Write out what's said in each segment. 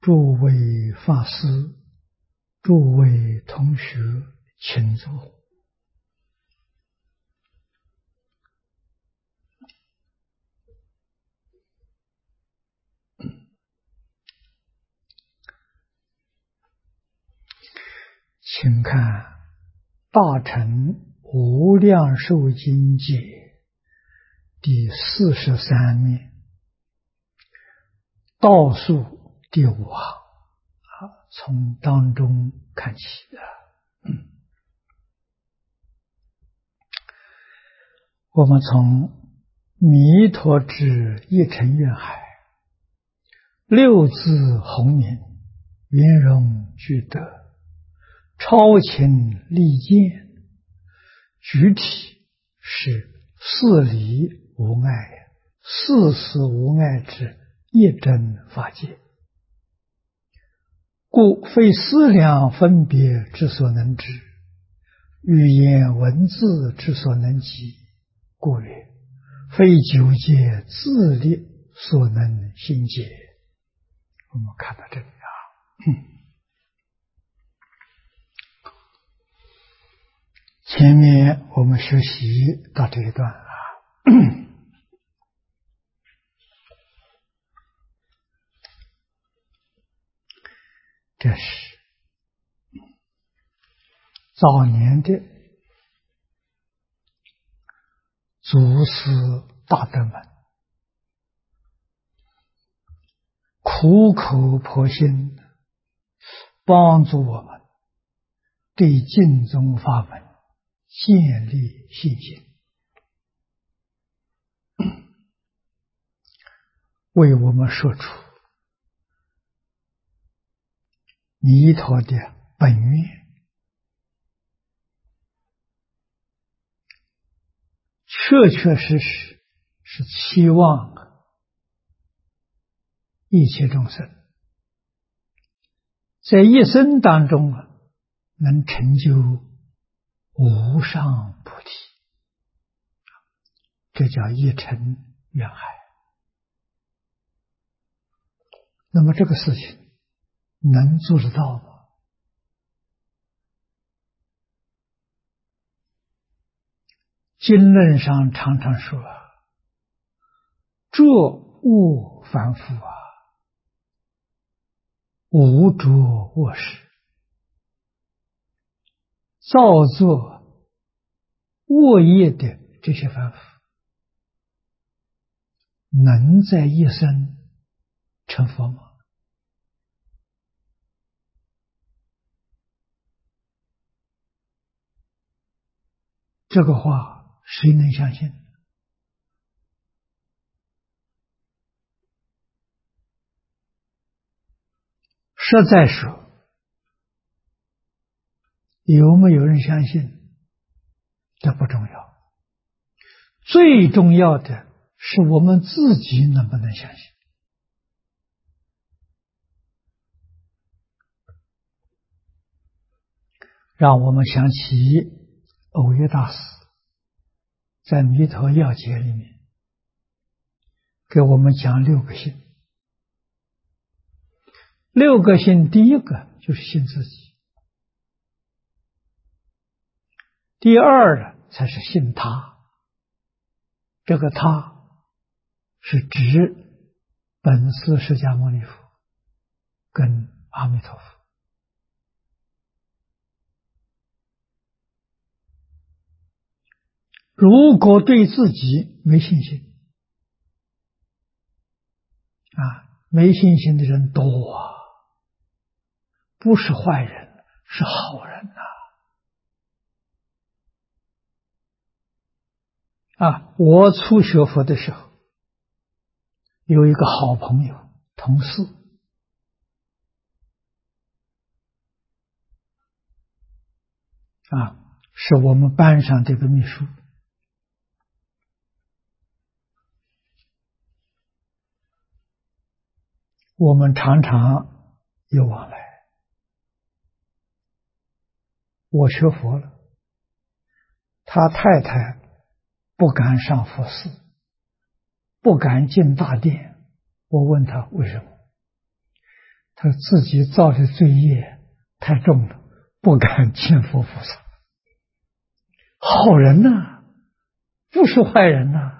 诸位法师、诸位同学，请坐。请看《大乘无量寿经解》第43面，倒数第5行，从当中看起我们从弥陀之一尘愿海，六字洪名，圆融具德，超情利剑，具体是四离无碍，四时无碍之一真法界，故非思量分别之所能知，语言文字之所能及，故曰非九界自力所能心解。我们看到这里前面我们学习到这一段这是早年的祖师大德们苦口婆心帮助我们对净宗法门建立信心，为我们说出弥陀的本愿，确确实实是期望一切众生在一生当中能成就无上菩提，这叫一尘愿海。那么这个事情能做得到吗？经论上常常说着物凡夫无着卧室，造作恶业的这些凡夫能在一生成佛吗？这个话谁能相信？实在说，有没有人相信这不重要，最重要的是我们自己能不能相信。让我们想起藕益大师在《弥陀要解》里面给我们讲6个信。6个信，第一个就是信自己，第二才是信他。这个他是指本师释迦牟尼佛跟阿弥陀佛。如果对自己没信心没信心的人多不是坏人，是好人我初学佛的时候，有一个好朋友同事是我们班上这个秘书。我们常常有往来。我学佛了，他太太不敢上佛寺，不敢进大殿。我问他为什么， 他自己造的罪业太重了，不敢见佛菩萨。好人呐，不是坏人呐。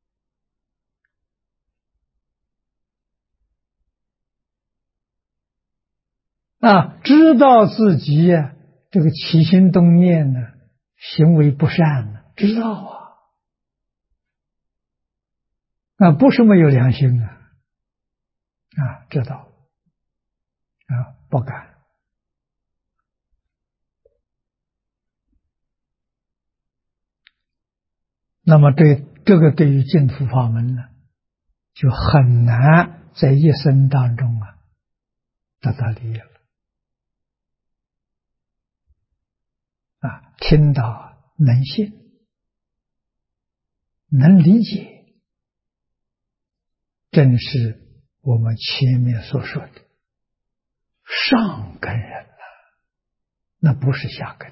知道自己这个起心动念呢，行为不善呢，知道不是没有良心知道不敢。那么对于净土法门呢，就很难在一生当中得到利益了。听到能信，能理解，正是我们前面所说的上根人那不是下根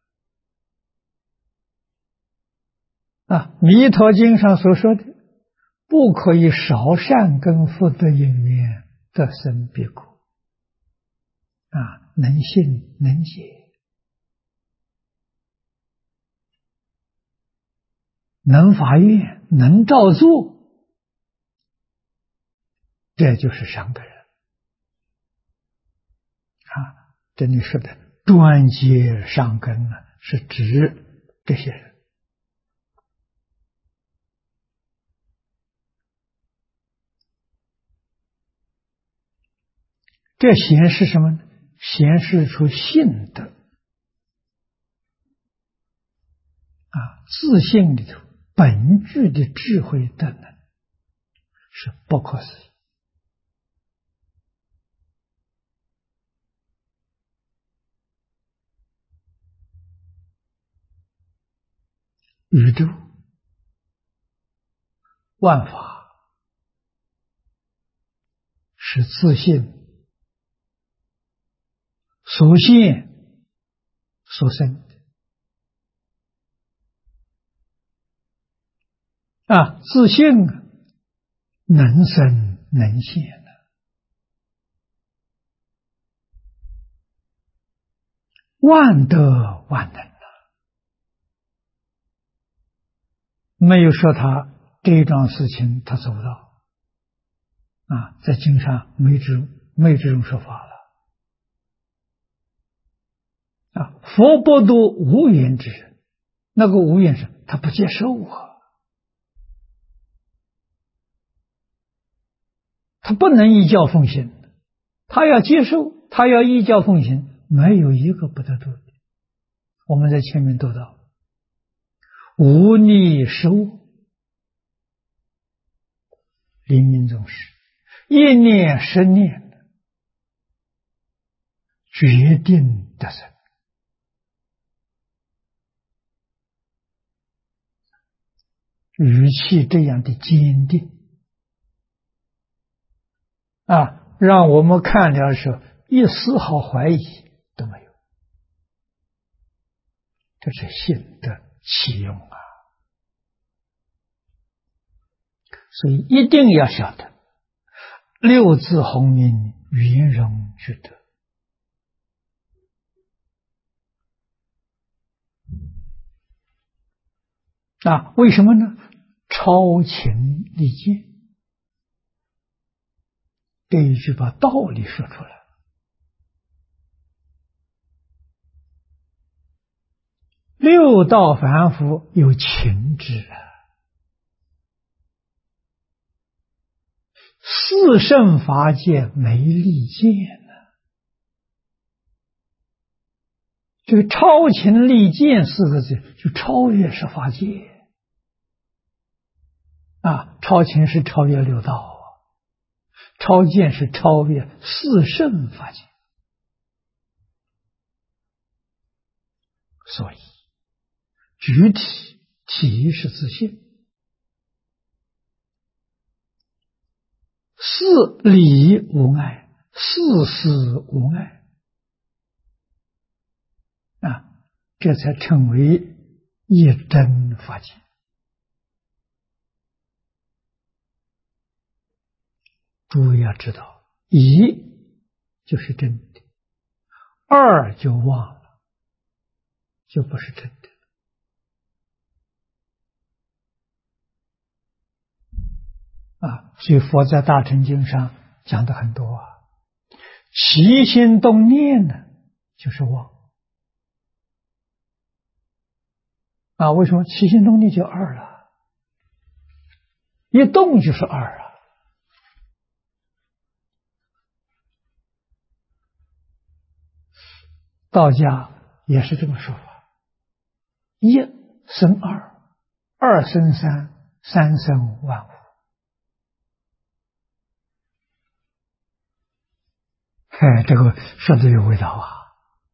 弥陀经上所说的，不可以少善根福德因缘得生彼国能信能解，能发愿，能照做，这就是上根人这里说的专接上根呢，是指这些人。这显示什么呢？显示出信德自信里头本具的智慧德能是不可思议。宇宙万法是自信所现所生的自信能生能现的，万德万能没有说他这一桩事情他做不到在经上没这种说法了佛不度无缘之人，那个无缘是他不接受他不能依教奉行，他要接受，他要依教奉行，没有一个不得度的。我们在前面读到无逆受临命终时，一念十念决定得生。语气这样的坚定让我们看了的时候一丝毫怀疑都没有，这是信的启用所以一定要晓得六字洪名圆融具德为什么呢？超情利见，这一句把道理说出来。六道凡夫有情智四圣法界没利见这个超情利见四个字就超越十法界超情是超越六道超见是超越四圣法界，所以具体是自信，四理无碍，四事无碍这才成为一真法界。诸位要知道，以就是真的，二就忘了，就不是真的。所以佛在大乘经上讲的很多起心动念呢，就是妄为什么起心动念就二了？一动就是二道家也是这么说法，一生二，二生三，三生万物。这个说的有味道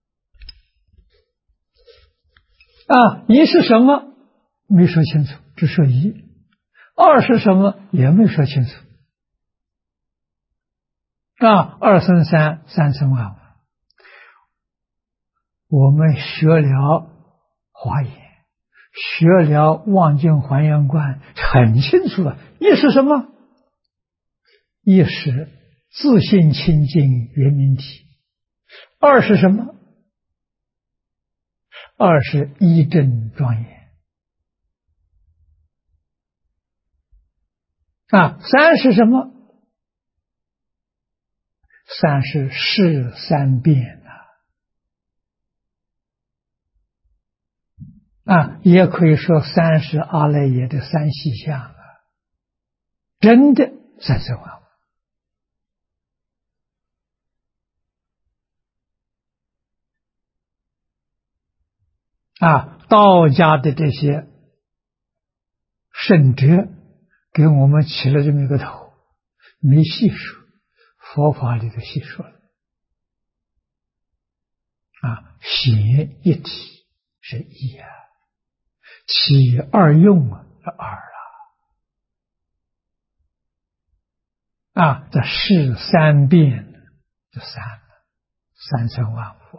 一是什么？没说清楚，只说一。二是什么？也没说清楚。二生三，三生万物。我们学了华严，学了望境还原观，很清楚了。一是什么？一是自性清净圆明体。二是什么？二是一真庄严。三是什么？三是事三变也可以说三是阿赖耶的三细相真的三生万物道家的这些圣哲给我们起了这么一个头，没细说，佛法里头细说了显一体是一起二用是二这事三变就三生万物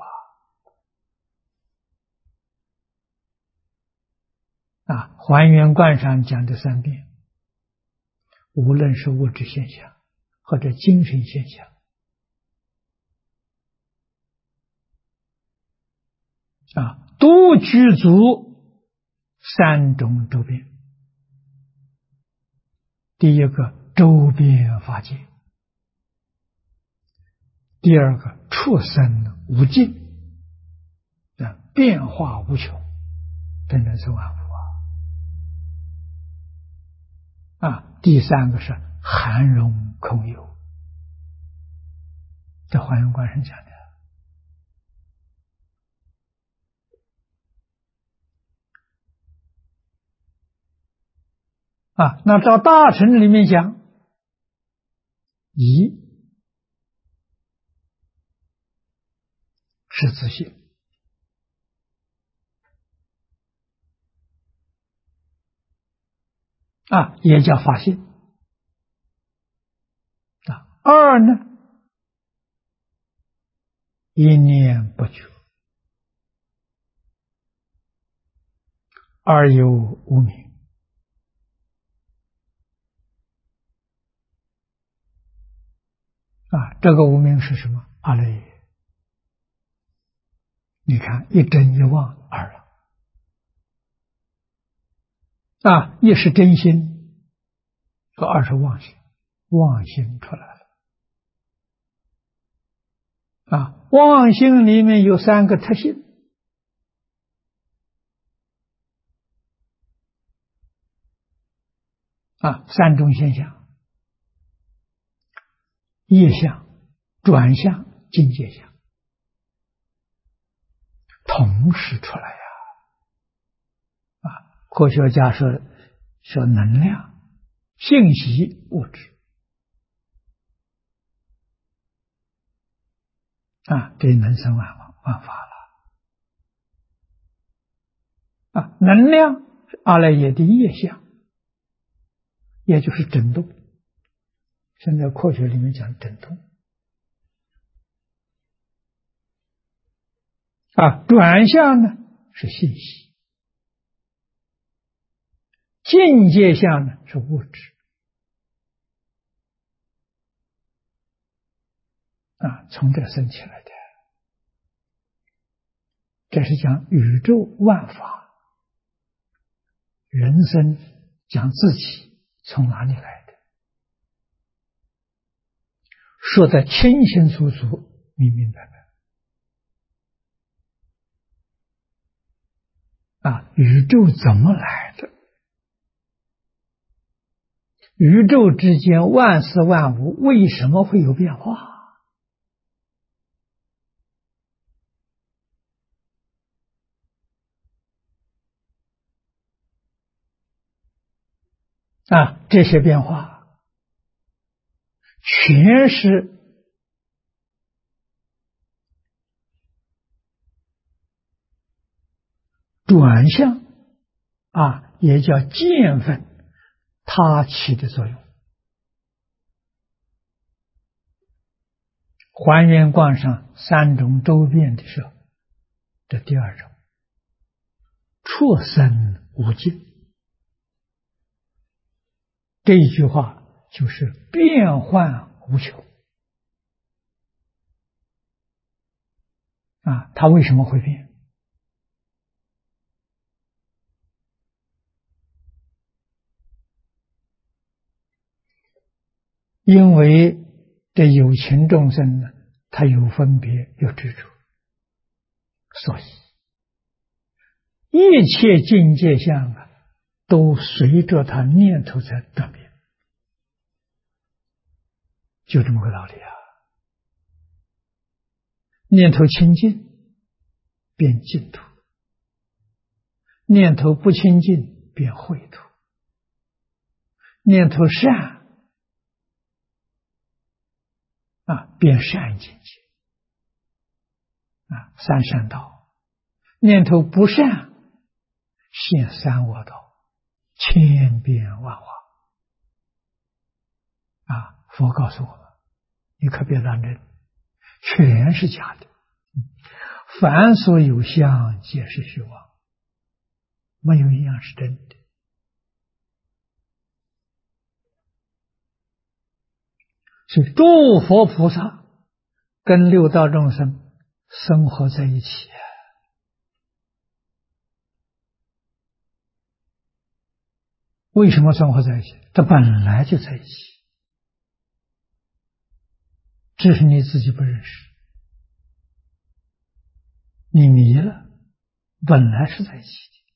还原观上讲的三变，无论是物质现象或者精神现象都具足三种周边。第一个周边法界，第二个畜生无尽变化无穷，真正是万物第三个是含容空有，在还原观上讲的那照大乘里面讲，一是自性也叫法性二呢，一念不觉，二有无明这个无明是什么？阿赖耶。你看一真一妄二了一是真心，和二是妄心，妄心出来了妄心里面有三个特性三种现象：业相、转相、境界相，同时出来科学家说能量、信息、物质这能生万法了能量是阿赖耶的业相，也就是振动。现在科学里面讲振动转向呢是信息，境界相呢是物质从这生起来的。这是讲宇宙万法，人生讲自己从哪里来的，说得清清楚楚、明明白白。宇宙怎么来的？宇宙之间万事万物为什么会有变化？这些变化全是转向也叫见分，它起的作用。还原观上三种周遍的时候，这第二种，出生无尽。这一句话就是变幻无穷它为什么会变？因为这有情众生呢，他有分别有执着，所以一切境界相都随着他念头在转变，就这么个道理念头清净变净土，念头不清净变秽土，念头善变善境界三善道，念头不善现三恶道，千变万化佛告诉我们，你可别当真，全是假的，凡所有相皆是虚妄，没有一样是真的。所以诸佛菩萨跟六道众生生活在一起为什么生活在一起？它本来就在一起，只是你自己不认识，你迷了，本来是在一起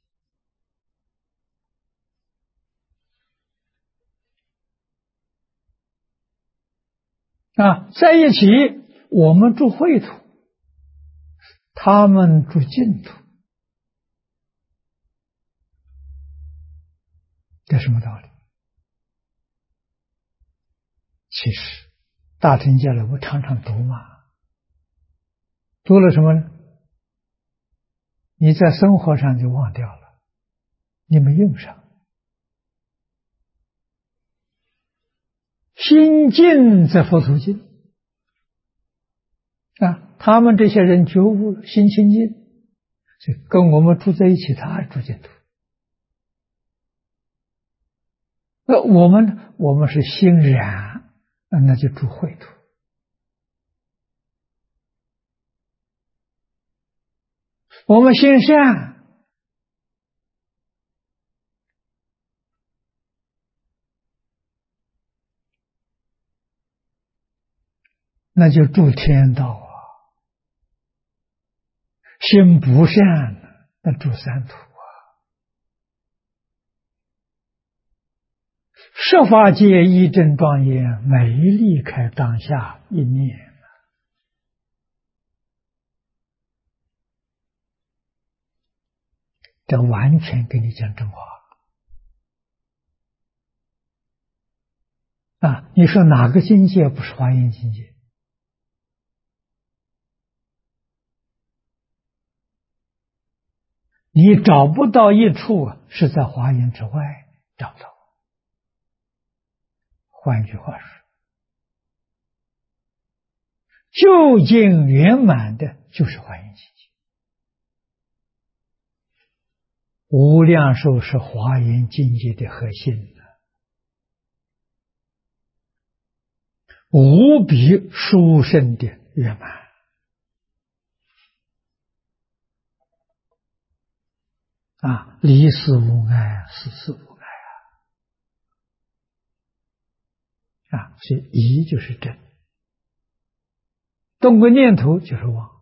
的在一起我们住秽土，他们住净土，这什么道理？其实大乘经来我常常读嘛，读了什么呢？你在生活上就忘掉了，你没用上。心净则佛土净他们这些人觉悟了，心清净，所以跟我们住在一起，他住净土。那我们是心染，那就住秽土。我们心善，那就住天道心不善，那住三土十法界一真庄严，每离开当下一念这完全跟你讲真话你说哪个境界不是华严境界？你找不到一处是在华严之外找到。换句话说，究竟圆满的就是华严境界，无量寿是华严境界的核心无比殊胜的圆满啊！离事无碍，事事无碍啊！所以疑就是真，动个念头就是妄，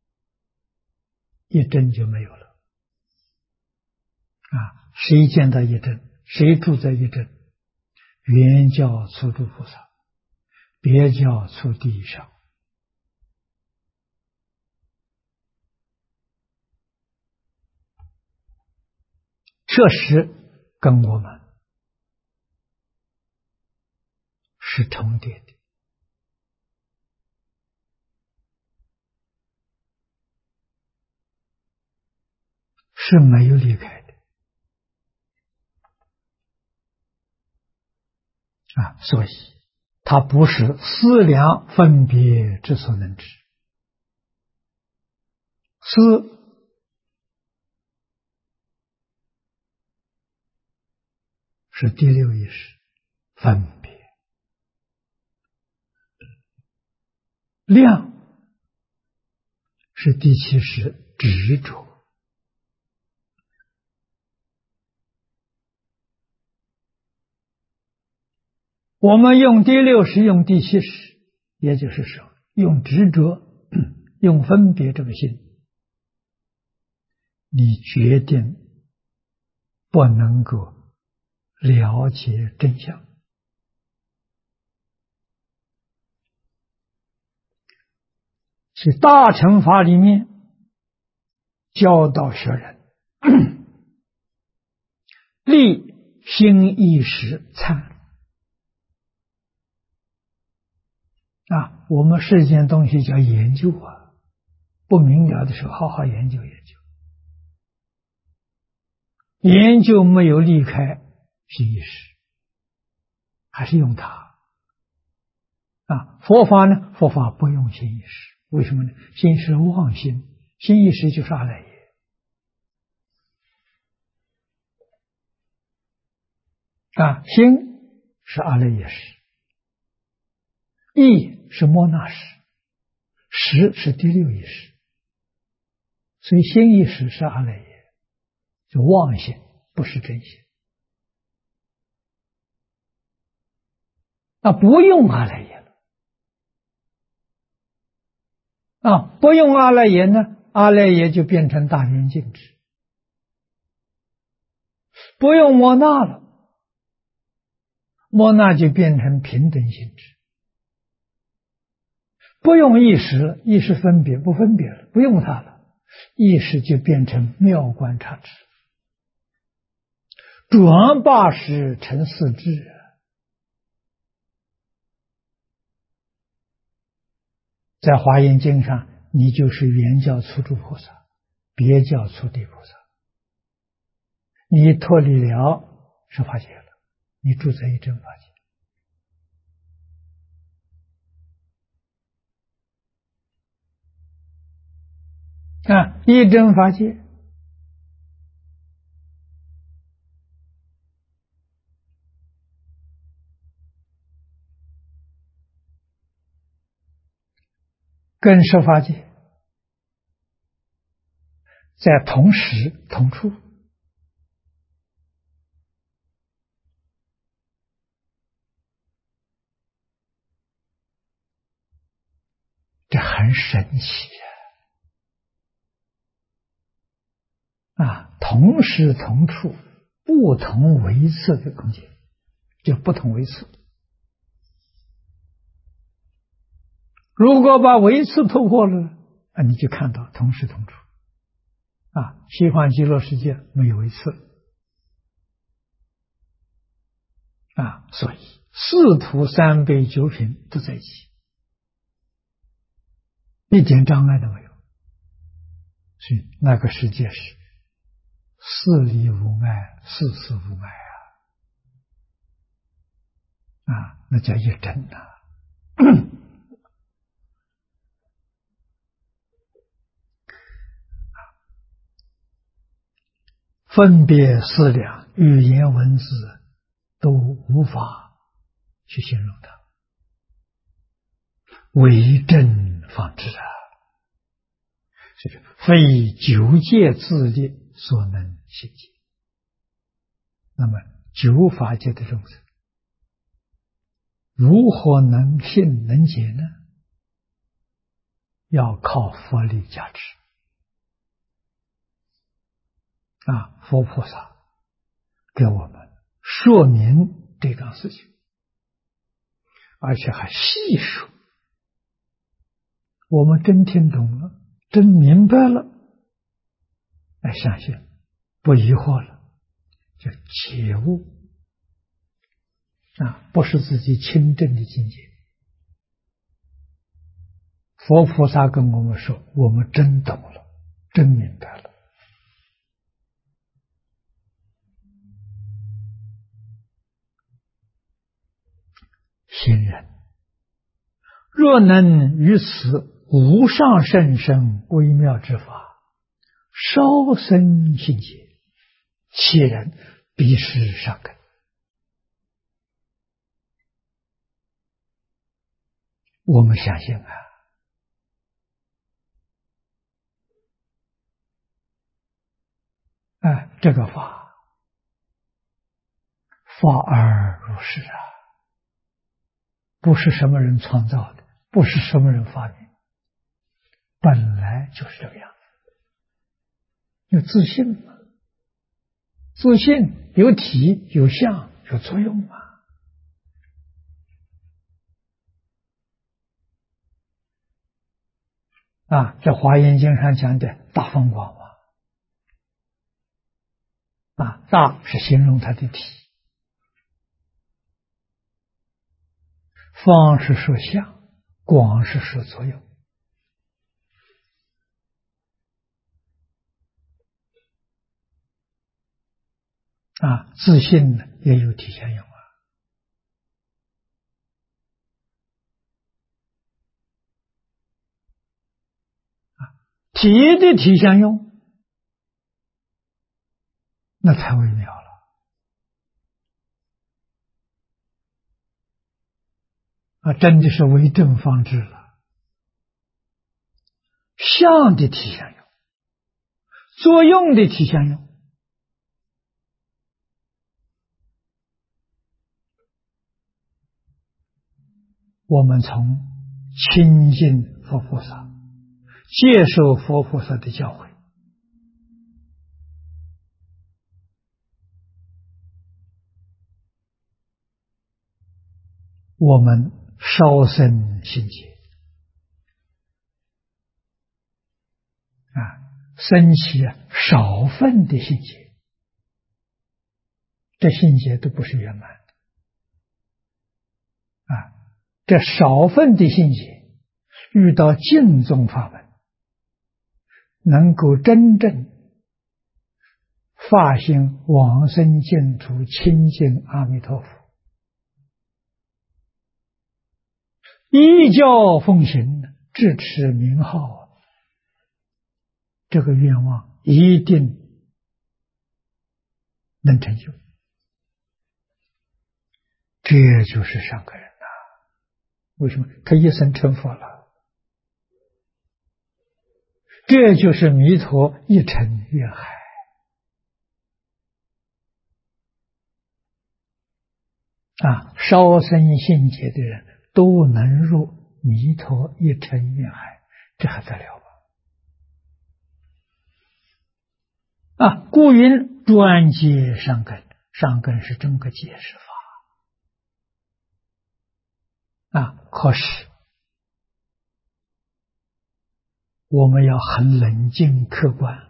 一真就没有了啊！谁见到一真，谁住在一真，原教初住菩萨，别教初地以上。这时跟我们是重叠的，是没有离开的啊！所以它不是思量分别之所能知，思是第六意识分别，量是第七识执着。我们用第六识，用第七识，也就是说，用执着，用分别这个心，你决定不能够了解真相。是大乘法里面教导学人立心意识参啊，我们世间东西叫研究啊，不明了的时候好好研究研究，研究没有离开心意识，还是用它啊。佛法呢，佛法不用心意识，为什么呢？心是妄心，心意识就是阿赖耶啊，心是阿赖耶识，意是莫那识，识是第六意识，所以心意识是阿赖耶，就妄心，不是真心。那不用阿赖耶了啊，不用阿赖耶呢，阿赖耶就变成大圆镜智；不用莫那了，莫那就变成平等性质；不用意识了，意识分别不分别了，不用它了，意识就变成妙观察智，转八识成四智。在华严经上，你就是原教初住菩萨，别教初地菩萨，你脱离了十法界了，你住在一真法界啊，一真法界跟十法界在同时同处，这很神奇啊！同时同处，不同维次的空间，就不同维次。如果把维次突破了啊，你就看到同时同处啊。西方极乐世界没有维次啊，所以四土三辈九品都在一起，一点障碍都没有。所以那个世界是四理无碍，事事无碍啊，那叫一真呐。分别思量，语言文字都无法去形容它为正方知啊，这是非九界自力所能行解。那么九法界的众生如何能信能解呢？要靠佛力加持啊！佛菩萨给我们说明这桩事情，而且还细说，我们真听懂了，真明白了，来相信，不疑惑了，就解悟啊！不是自己亲证的境界。佛菩萨跟我们说，我们真懂了，真明白了。行人若能于此无上甚深微妙之法稍生信解，其人必是上根。我们相信这个法而如是啊，不是什么人创造的，不是什么人发明，本来就是这个样子。有自信嘛？自信有体有相有作用嘛？在华严经上讲的大放光嘛，大是形容它的体，方是说相，广是说作用。自信呢也有体相用体的体相用，那才微妙了真的是为正方知了。相的体相用，作用的体相用，我们从亲近佛菩萨，接受佛菩萨的教诲，我们稍生信解升起少分的信解，这信解都不是圆满的这少分的信解遇到净宗法门，能够真正发心往生净土，亲近阿弥陀佛，依教奉行，支持名号，这个愿望一定能成就。这就是上根人为什么他一生成佛了？这就是弥陀一尘愿海稍生信解的人都能入弥陀一尘愿海，这还得了吧？故云专解上根，上根是这么个解释法可是我们要很冷静客观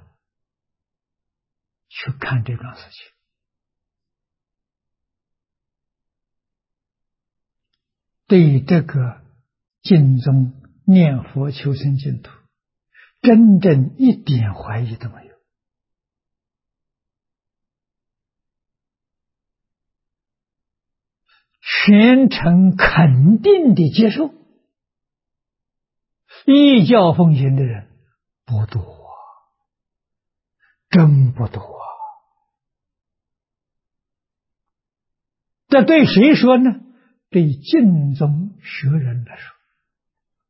去看这桩事情。对这个净宗念佛求生净土，真正一点怀疑都没有，全程肯定的接受，依教奉行的人不多真不多这对谁说呢？对净宗学人来说，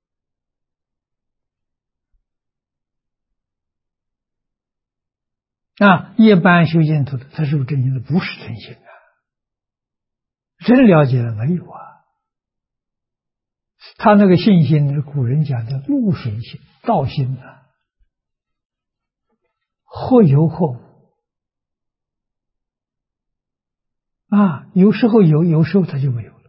一般修净土的，他是不是真心的？不是真心啊！真了解了没有啊？他那个信心是古人讲的露水心、道心啊，或有或无有时候有，有时候他就没有了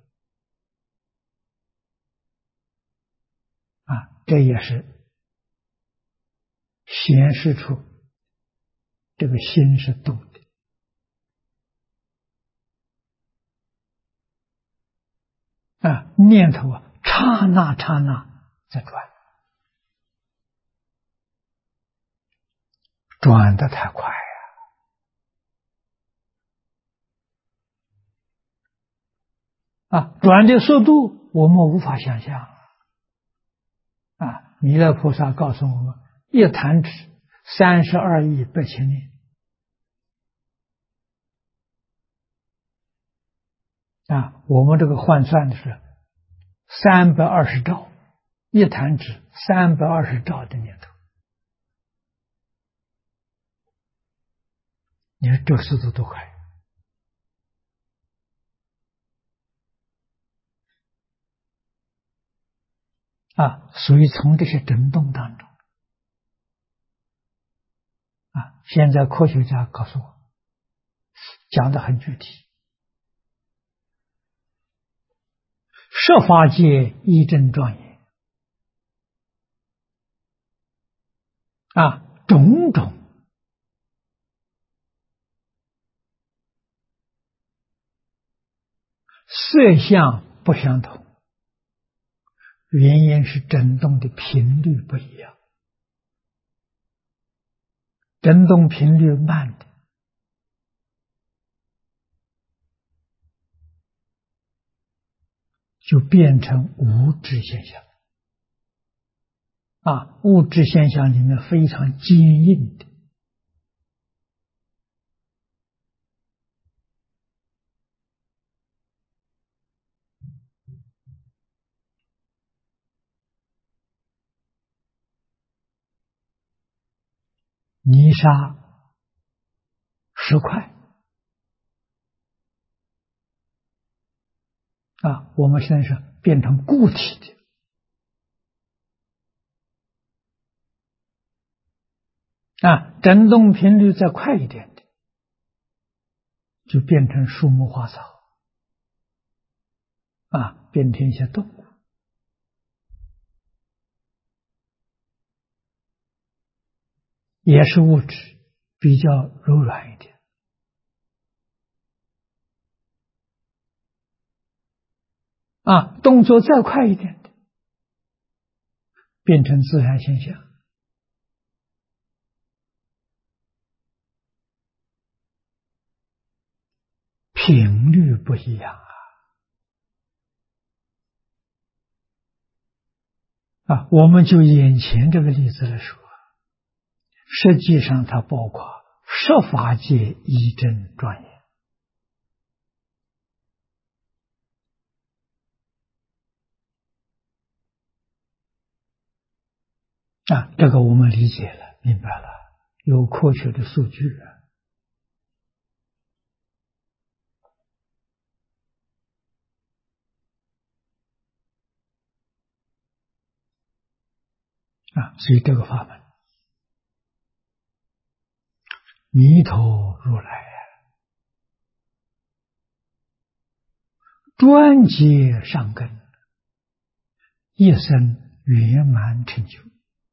这也是显示出这个心是动的念头刹那刹那在转得太快转的速度我们无法想象弥勒菩萨告诉我们，一弹指32亿8千年我们这个换算的是320兆，一弹指320兆的念头，你看这速度多快所以从这些震动当中现在科学家告诉我，讲得很具体，设法界一真庄严种种色相不相同，原因是振动的频率不一样，振动频率慢的就变成物质现象物质现象里面非常坚硬的泥沙、石块我们现在是变成固体的振动频率再快一点的就变成树木花草变成一些动物，也是物质比较柔软一点动作再快一点的变成自然现象，频率不一样我们就眼前这个例子来说，实际上它包括十法界一真庄严这个我们理解了，明白了，有科学的数据所以这个法门弥陀如来专接上根，一生圆满成就。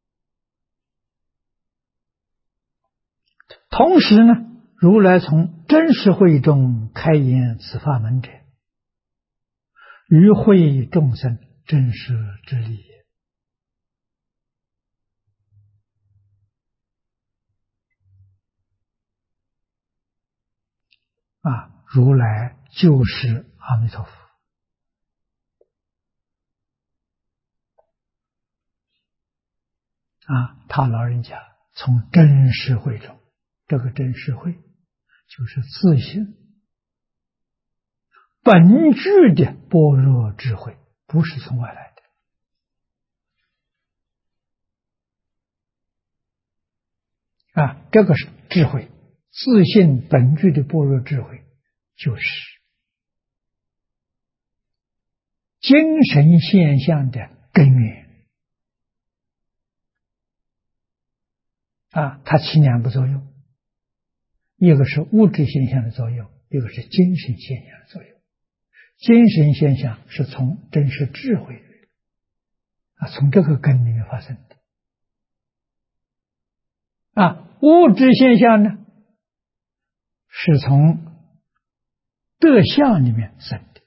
同时呢，如来从真实会中开言此法门者，于会众生真实之理也。如来就是阿弥陀佛他老人家从真实会中，这个真实会就是自性本具的般若智慧，不是从外来的这个是智慧， 自性本具的般若智慧，就是精神现象的根源它起两个作用，一个是物质现象的作用，一个是精神现象的作用。精神现象是从真实智慧从这个根里面发生的物质现象呢，是从德相里面生的。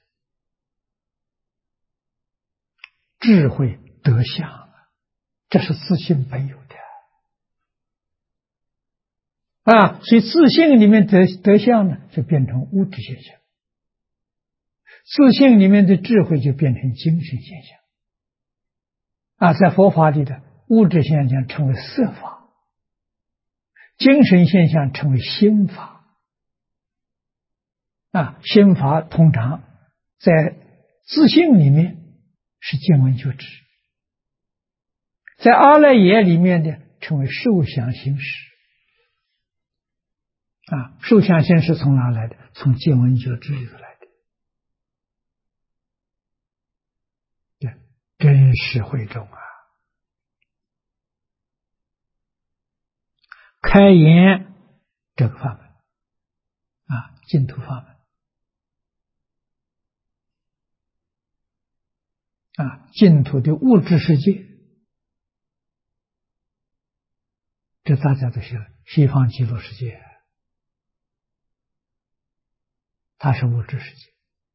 智慧德相这是自性本有的所以自性里面德相呢，就变成物质现象；自性里面的智慧就变成精神现象在佛法里的物质现象称为色法，精神现象称为心法心法通常在自性里面是见闻觉知，在阿赖耶里面的称为受想行识受想行识从哪来的？从见闻觉知里头来的。真实慧中开言这个法门净土法门净土的物质世界，这大家都晓得，西方极乐世界它是物质世界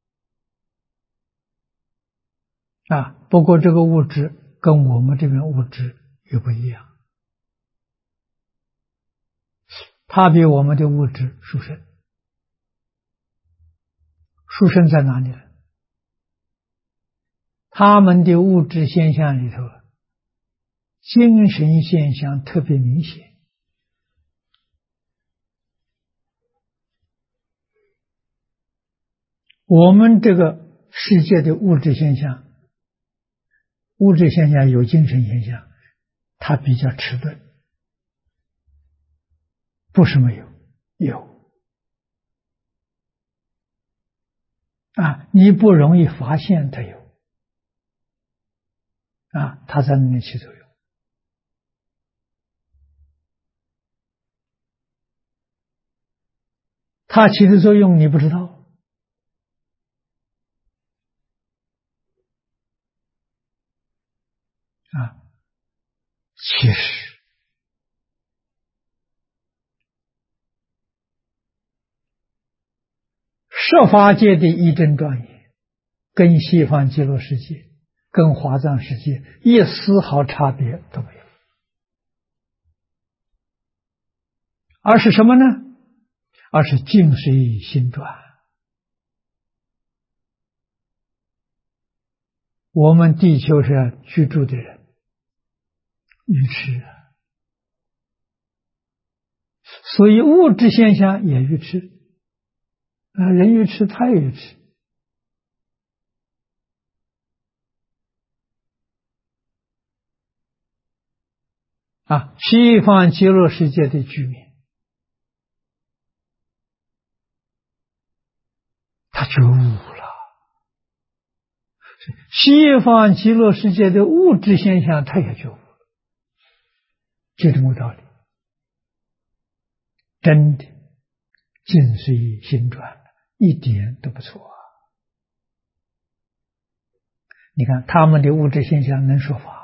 不过这个物质跟我们这边物质又不一样，它比我们的物质殊胜。殊胜在哪里呢？他们的物质现象里头，精神现象特别明显。我们这个世界的物质现象有精神现象，它比较迟钝，不是没有，有你不容易发现它有它在那里起作用它起的作用你不知道其实设法界的一真庄严跟西方极乐世界跟华藏世界一丝毫差别都没有，而是什么呢？而是境随心转。我们地球上居住的人愚痴所以物质现象也愚痴人愚痴他也愚痴西方极乐世界的居民他觉悟了，西方极乐世界的物质现象他也觉悟了，就这么道理，真的境随心转，一点都不错你看他们的物质现象能说法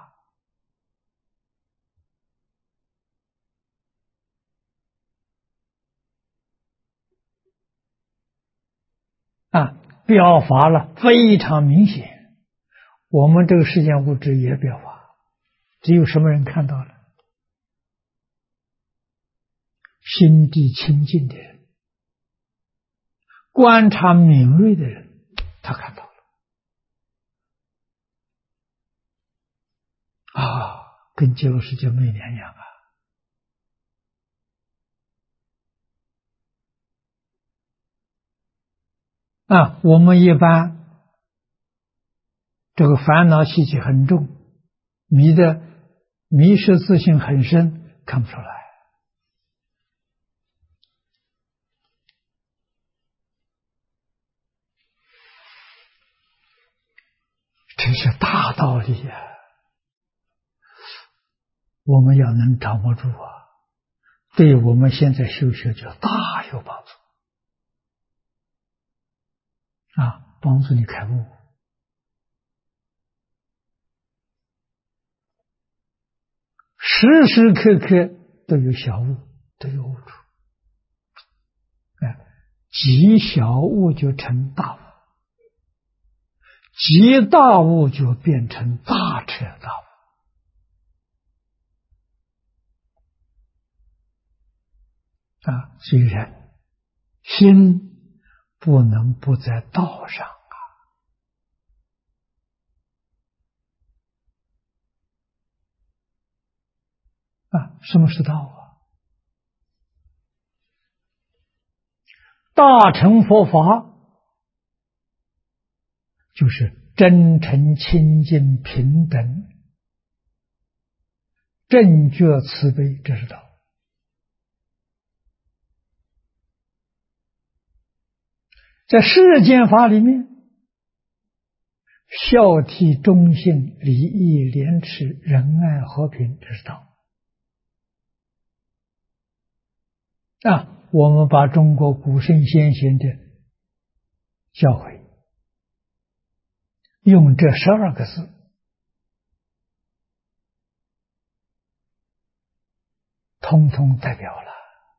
表法了非常明显，我们这个世间物质也表法，只有什么人看到了？心地清净的人，观察敏锐的人，他看到了跟极乐世界没两样我们一般这个烦恼习气很重，迷失自性很深，看不出来是大道理呀，我们要能掌握住啊，对我们现在修学就大有帮助啊，帮助你开悟。时时刻刻都有小悟，都有悟处。极小悟就成大悟，极大悟就变成大彻大悟。虽然心不能不在道上什么是道啊？大乘佛法就是真诚、清净、平等、正觉、慈悲，这是道。在世间法里面，孝悌忠信、礼义廉耻、仁爱和平，这是道。我们把中国古圣先贤的教诲用这12个字通通代表了。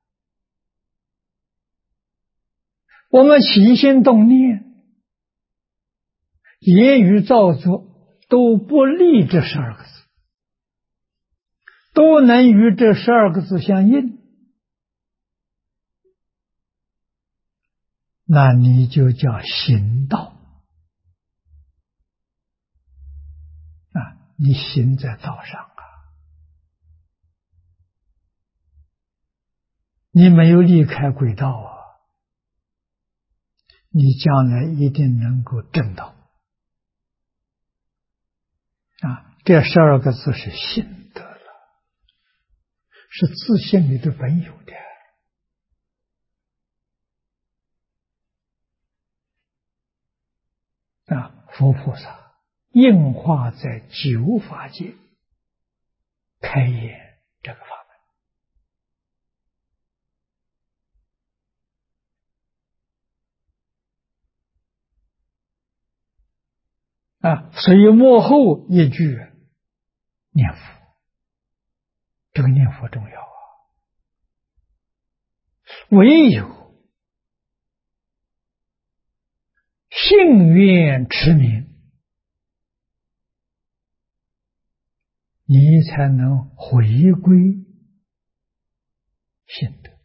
我们起心动念、言语造作都不离这12个字，都能与这12个字相应，那你就叫行道你行在道上你没有离开轨道你将来一定能够证道这12个字是信得了，是自信里的本有的佛菩萨应化在9法界开演这个法门所以幕后一句念佛，这个念佛重要唯有信愿持名，你才能回归信德。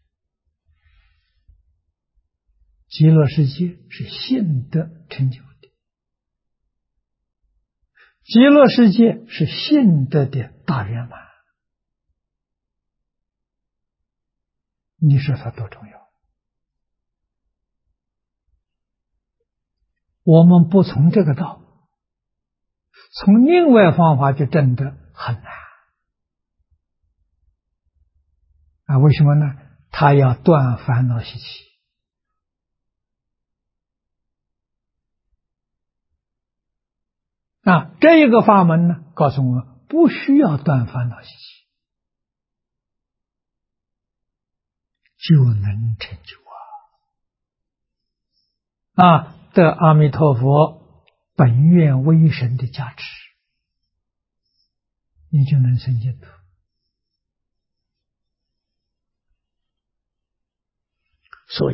极乐世界是信德成就的，极乐世界是信德的大圆满。你说它多重要？我们不从这个道，从另外方法去证得很难为什么呢？他要断烦恼习气这一个法门呢，告诉我们不需要断烦恼习气就能成就得阿弥陀佛本愿威神的加持，你就能生净土。所以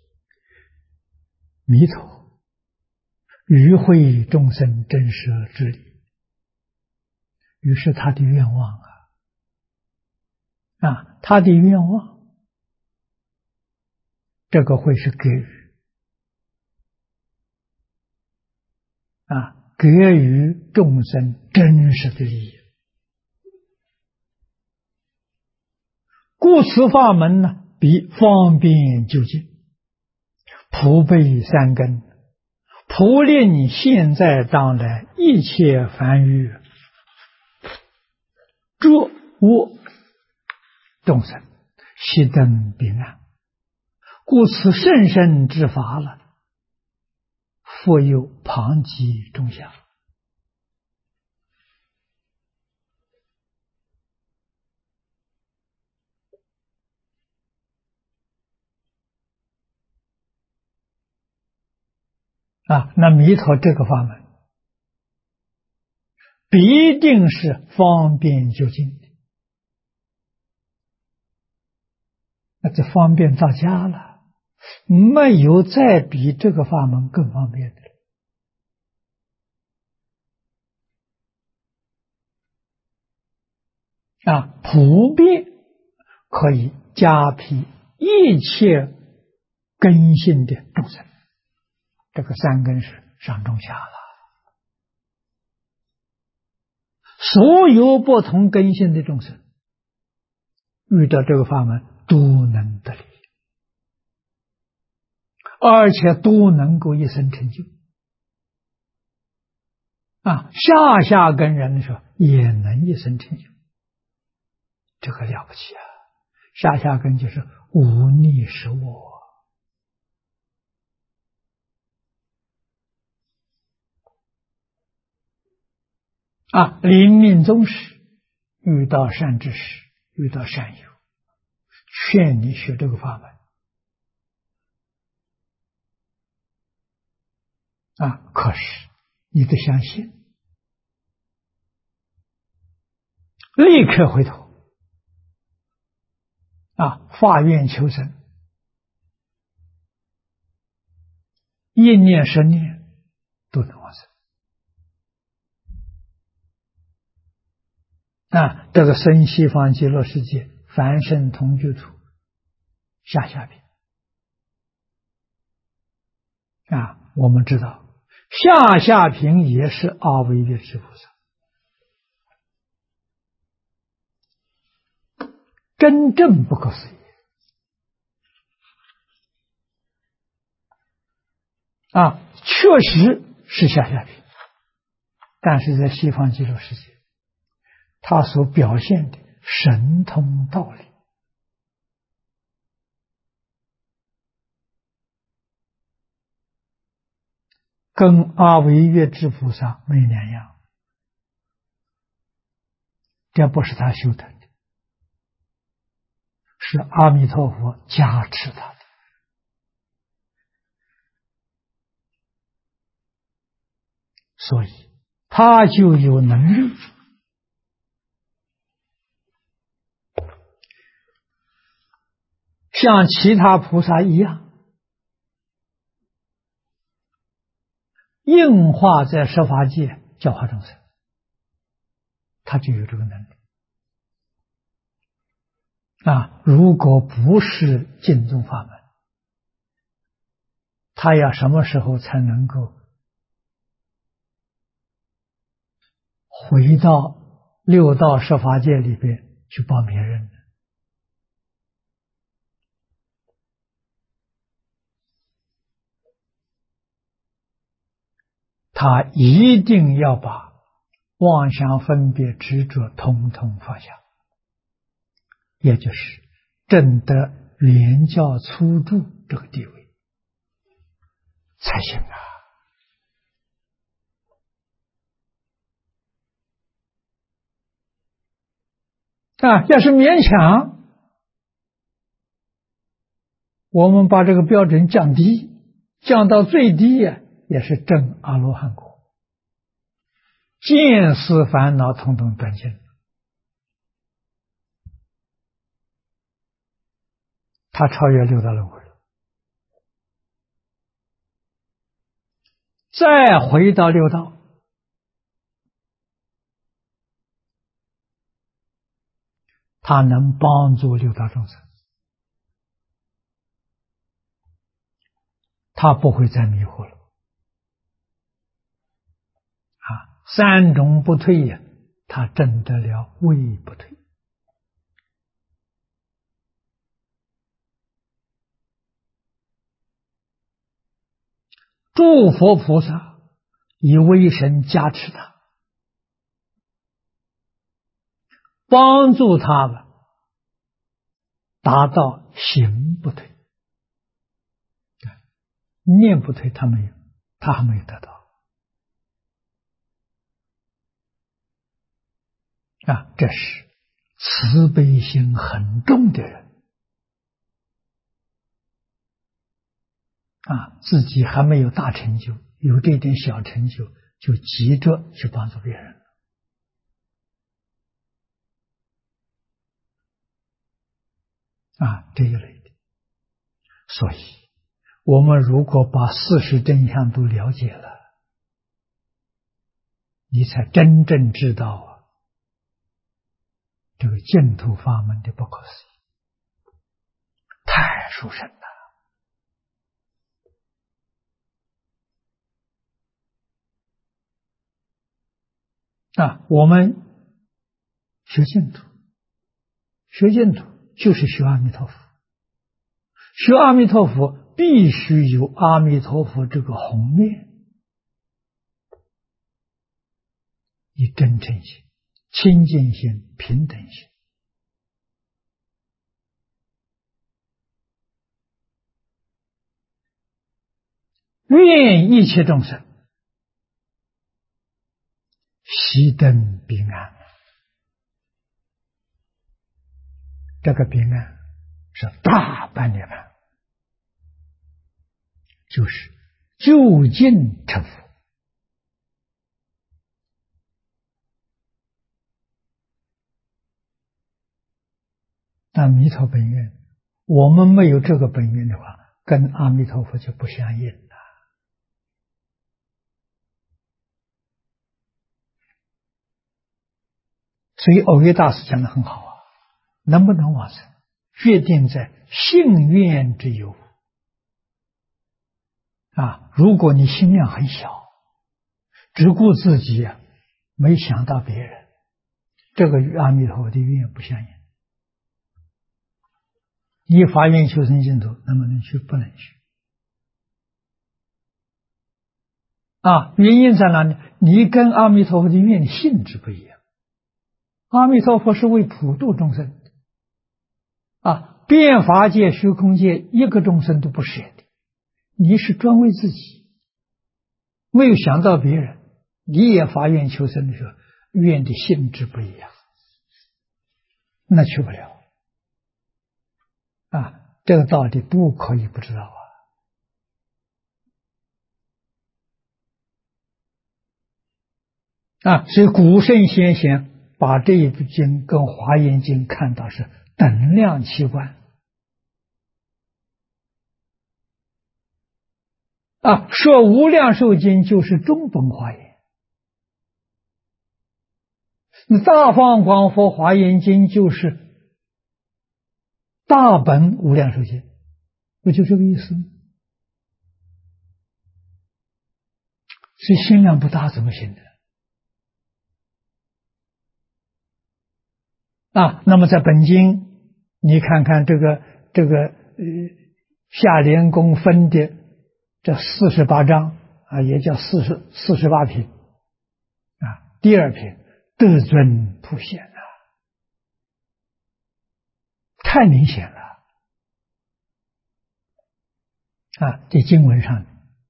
弥陀于会众生真实之理，于是他的愿望他的愿望，这个会是给予众生真实的利益。故此法门呢，比方便究竟，普被三根，普令现在当来一切凡欲诸我众生悉登彼岸。故此甚深之法了，复有旁及中相那弥陀这个法门必定是方便究竟的，那就方便到家了，没有再比这个法门更方便的了。普遍可以加庇一切根性的众生，这个三根是上中下了，所有不同根性的众生遇到这个法门都能得利，而且都能够一生成就。下根人的时候也能一生成就，这个了不起啊！下根就是无逆是我。临命终时遇到善知识，遇到善友，劝你学这个法门可是你得相信，立刻回头发愿求生，一念10念都能往生。这个生西方极乐世界凡圣同居土下品我们知道下品也是阿惟越致菩萨，真正不可思议确实是下品，但是在西方极乐世界它所表现的神通道理跟阿惟越致菩萨没两样，这不是他修的，是阿弥陀佛加持他的。所以他就有能力像其他菩萨一样应化在十法界教化众生，他就有这个能力如果不是净宗法门，他要什么时候才能够回到六道十法界里边去帮别人呢？他一定要把妄想分别执着统统放下，也就是证得圆教初住这个地位才行要是勉强，我们把这个标准降低，降到最低也是证阿罗汉果，见思烦恼统统断尽，他超越六道轮回了，再回到六道，他能帮助六道众生，他不会再迷惑了三种不退他证得了位不退。诸佛菩萨以威神加持他，帮助他们达到行不退，念不退他没有，他还没有得到这是慈悲心很重的人自己还没有大成就，有这点小成就，就急着去帮助别人这一类的。所以，我们如果把事实真相都了解了，你才真正知道这个净土法门的不可思议，太殊胜了。我们学净土，学净土就是学阿弥陀佛，学阿弥陀佛必须有阿弥陀佛这个宏面，以真诚心、清净心、平等心。愿一切众生悉登彼岸。这个彼岸是大般涅槃，就是究竟成佛。但弥陀本愿，我们没有这个本愿的话，跟阿弥陀佛就不相应了。所以耦约大师讲得很好能不能往生，决定在信愿之有。如果你心量很小，只顾自己没想到别人，这个与阿弥陀佛的愿不相应。你发愿求生净土，能不能去？不能去。原因在哪里？你跟阿弥陀佛的愿性质不一样。阿弥陀佛是为普度众生遍法界、虚空界一个众生都不舍的，你是专为自己，没有想到别人，你也发愿求生的时候，愿的性质不一样，那去不了这个道理不可以不知道所以古圣先贤把这一部经跟华严经看到是等量齐观说无量寿经就是中本华严，那大放广佛华严经就是大本无量寿经，不就这个意思吗？所以心量不大怎么行的那么在本经你看看这个下联公分的这48章也叫48品第二品得尊普显太明显了这经文上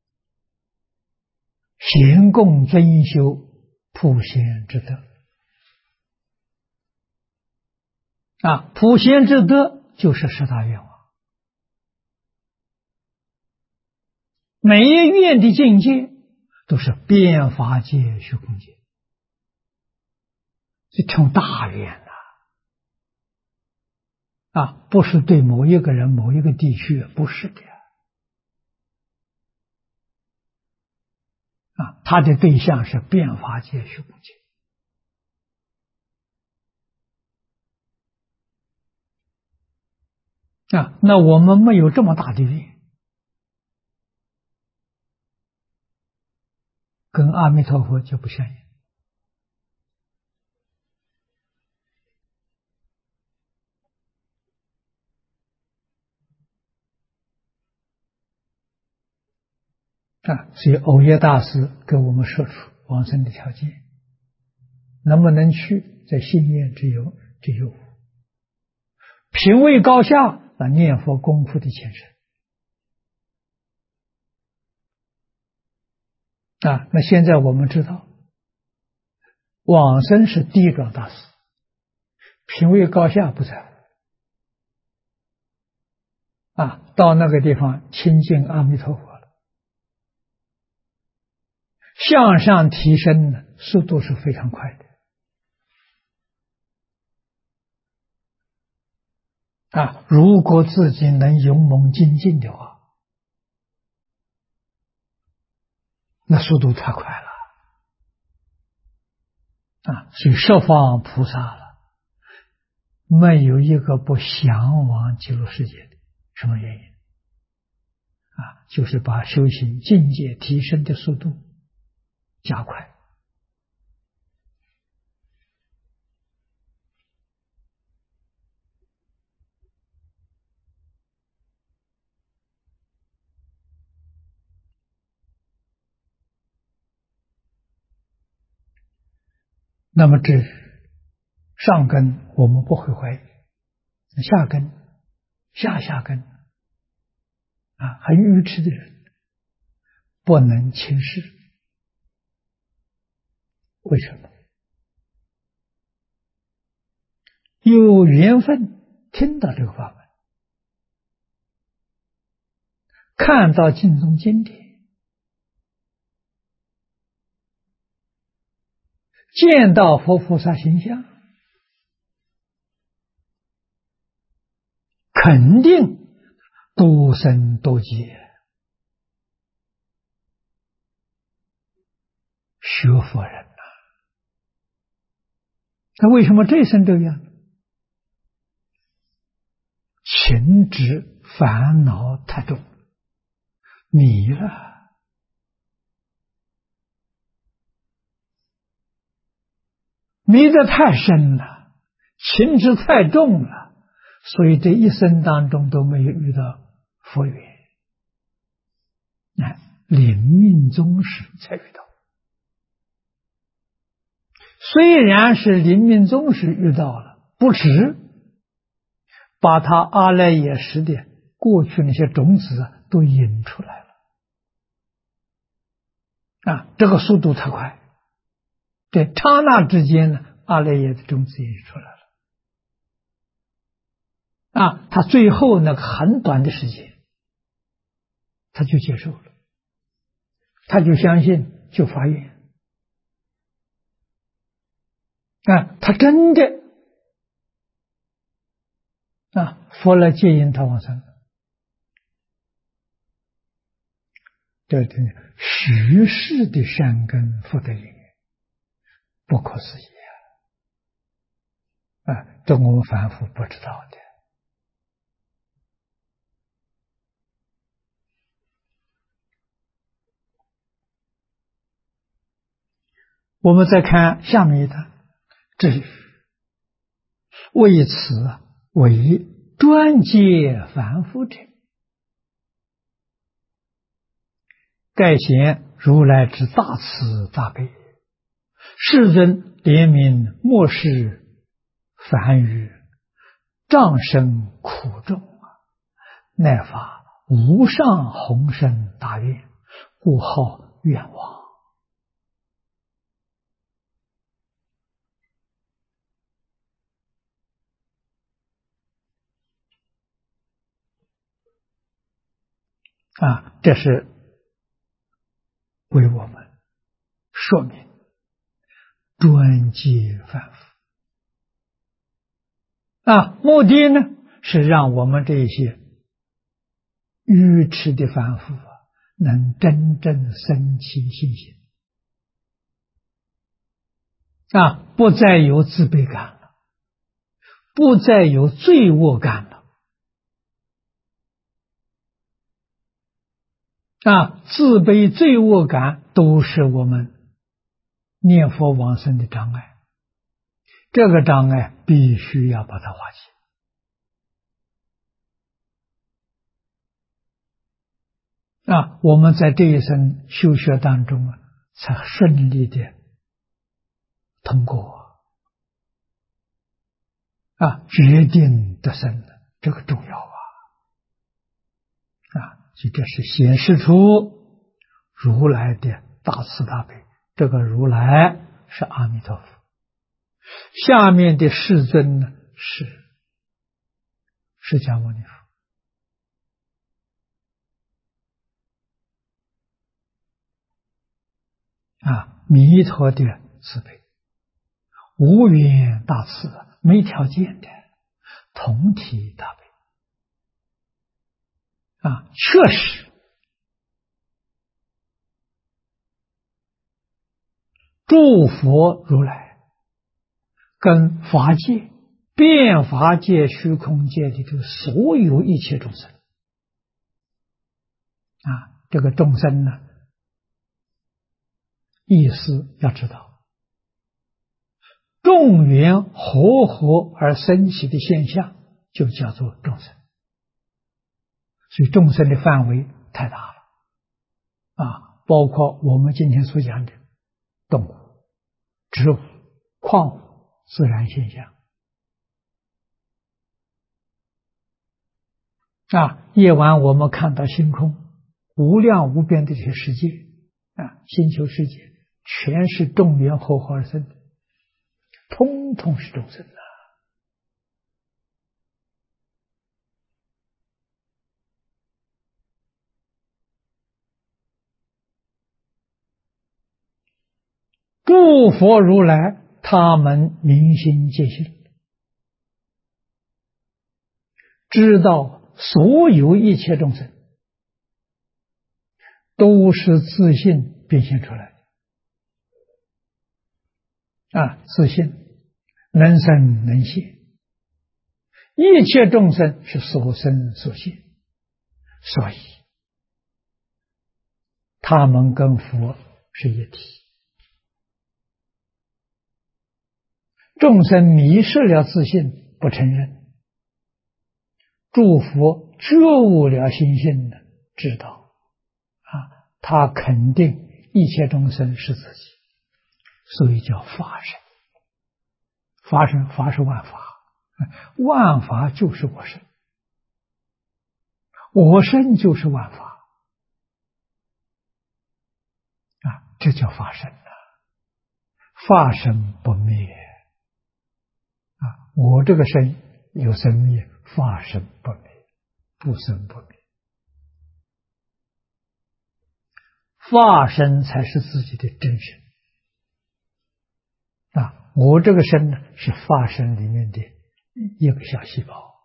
贤供尊修普贤之德普贤之德就是十大愿望，每一愿的境界都是遍法界、虚空界，是成大愿不是对某一个人、某一个地区，不是的他的对象是遍法界、虚空界。那我们没有这么大的愿，跟阿弥陀佛就不相应所以耦约大师给我们说出往生的条件，能不能去，在信愿之有，品位高下，念佛功夫的前身那现在我们知道往生是地转大师，品位高下不在乎到那个地方亲近阿弥陀佛了，向上提升的速度是非常快的。如果自己能勇猛精进的话，那速度太快了。所以十方菩萨了，没有一个不向往极乐世界的。什么原因？就是把修行境界提升的速度加快。那么这上根我们不会怀疑，下根下根很愚痴的人不能轻视。为什么？有缘分听到这个法门，看到经中经典，见到佛菩萨形象，肯定多生多劫学佛人那为什么这一生这样？情执烦恼太重，迷了，迷得太深了，情执太重了，所以这一生当中都没有遇到佛缘。临命终时才遇到。虽然是临命终时遇到了，不迟，把他阿赖耶识的过去那些种子都引出来了。这个速度太快，这刹那之间呢，阿赖耶的种子也出来了。他最后那个很短的时间，他就接受了，他就相信，就发愿。他真的佛来接引他往生，对，许世的善根福德因缘，不可思议这我们凡夫不知道的。我们再看下面一段，这是为此为专接凡夫者，盖显如来之大慈大悲，世尊怜悯末世凡愚，障生苦众乃发无上宏深大愿，故号愿王。这是为我们说明专接凡夫目的呢是让我们这些愚痴的凡夫能真正生起信心不再有自卑感了，不再有罪恶感了自卑罪恶感都是我们念佛往生的障碍，这个障碍必须要把它化解我们在这一生修学当中才顺利的通过决定得生的，这个重要所以这是显示出如来的大慈大悲，这个如来是阿弥陀佛，下面的世尊呢是释迦牟尼佛弥陀的慈悲，无缘大慈，没条件的同体大悲确实诸佛如来跟法界、变法界、虚空界里头所有一切众生这个众生呢，意思要知道，众缘和合而生起的现象，就叫做众生。所以众生的范围太大了包括我们今天所讲的动物、植物、矿物、自然现象夜晚我们看到星空，无量无边的这些世界星球世界，全是众缘和合而生的，通通是众生诸佛如来他们明心见性，知道所有一切众生都是自性变现出来的自性能生能现，一切众生是所生所现，所以他们跟佛是一体。众生迷失了自性，不承认，诸佛觉悟了心性的知道他肯定一切众生是自己，所以叫法身。法是万法，万法就是我身，我身就是万法这叫法身法身不灭我这个身有生灭，法身不灭，不生不灭，法身才是自己的真身我这个身呢，是法身里面的一个小细胞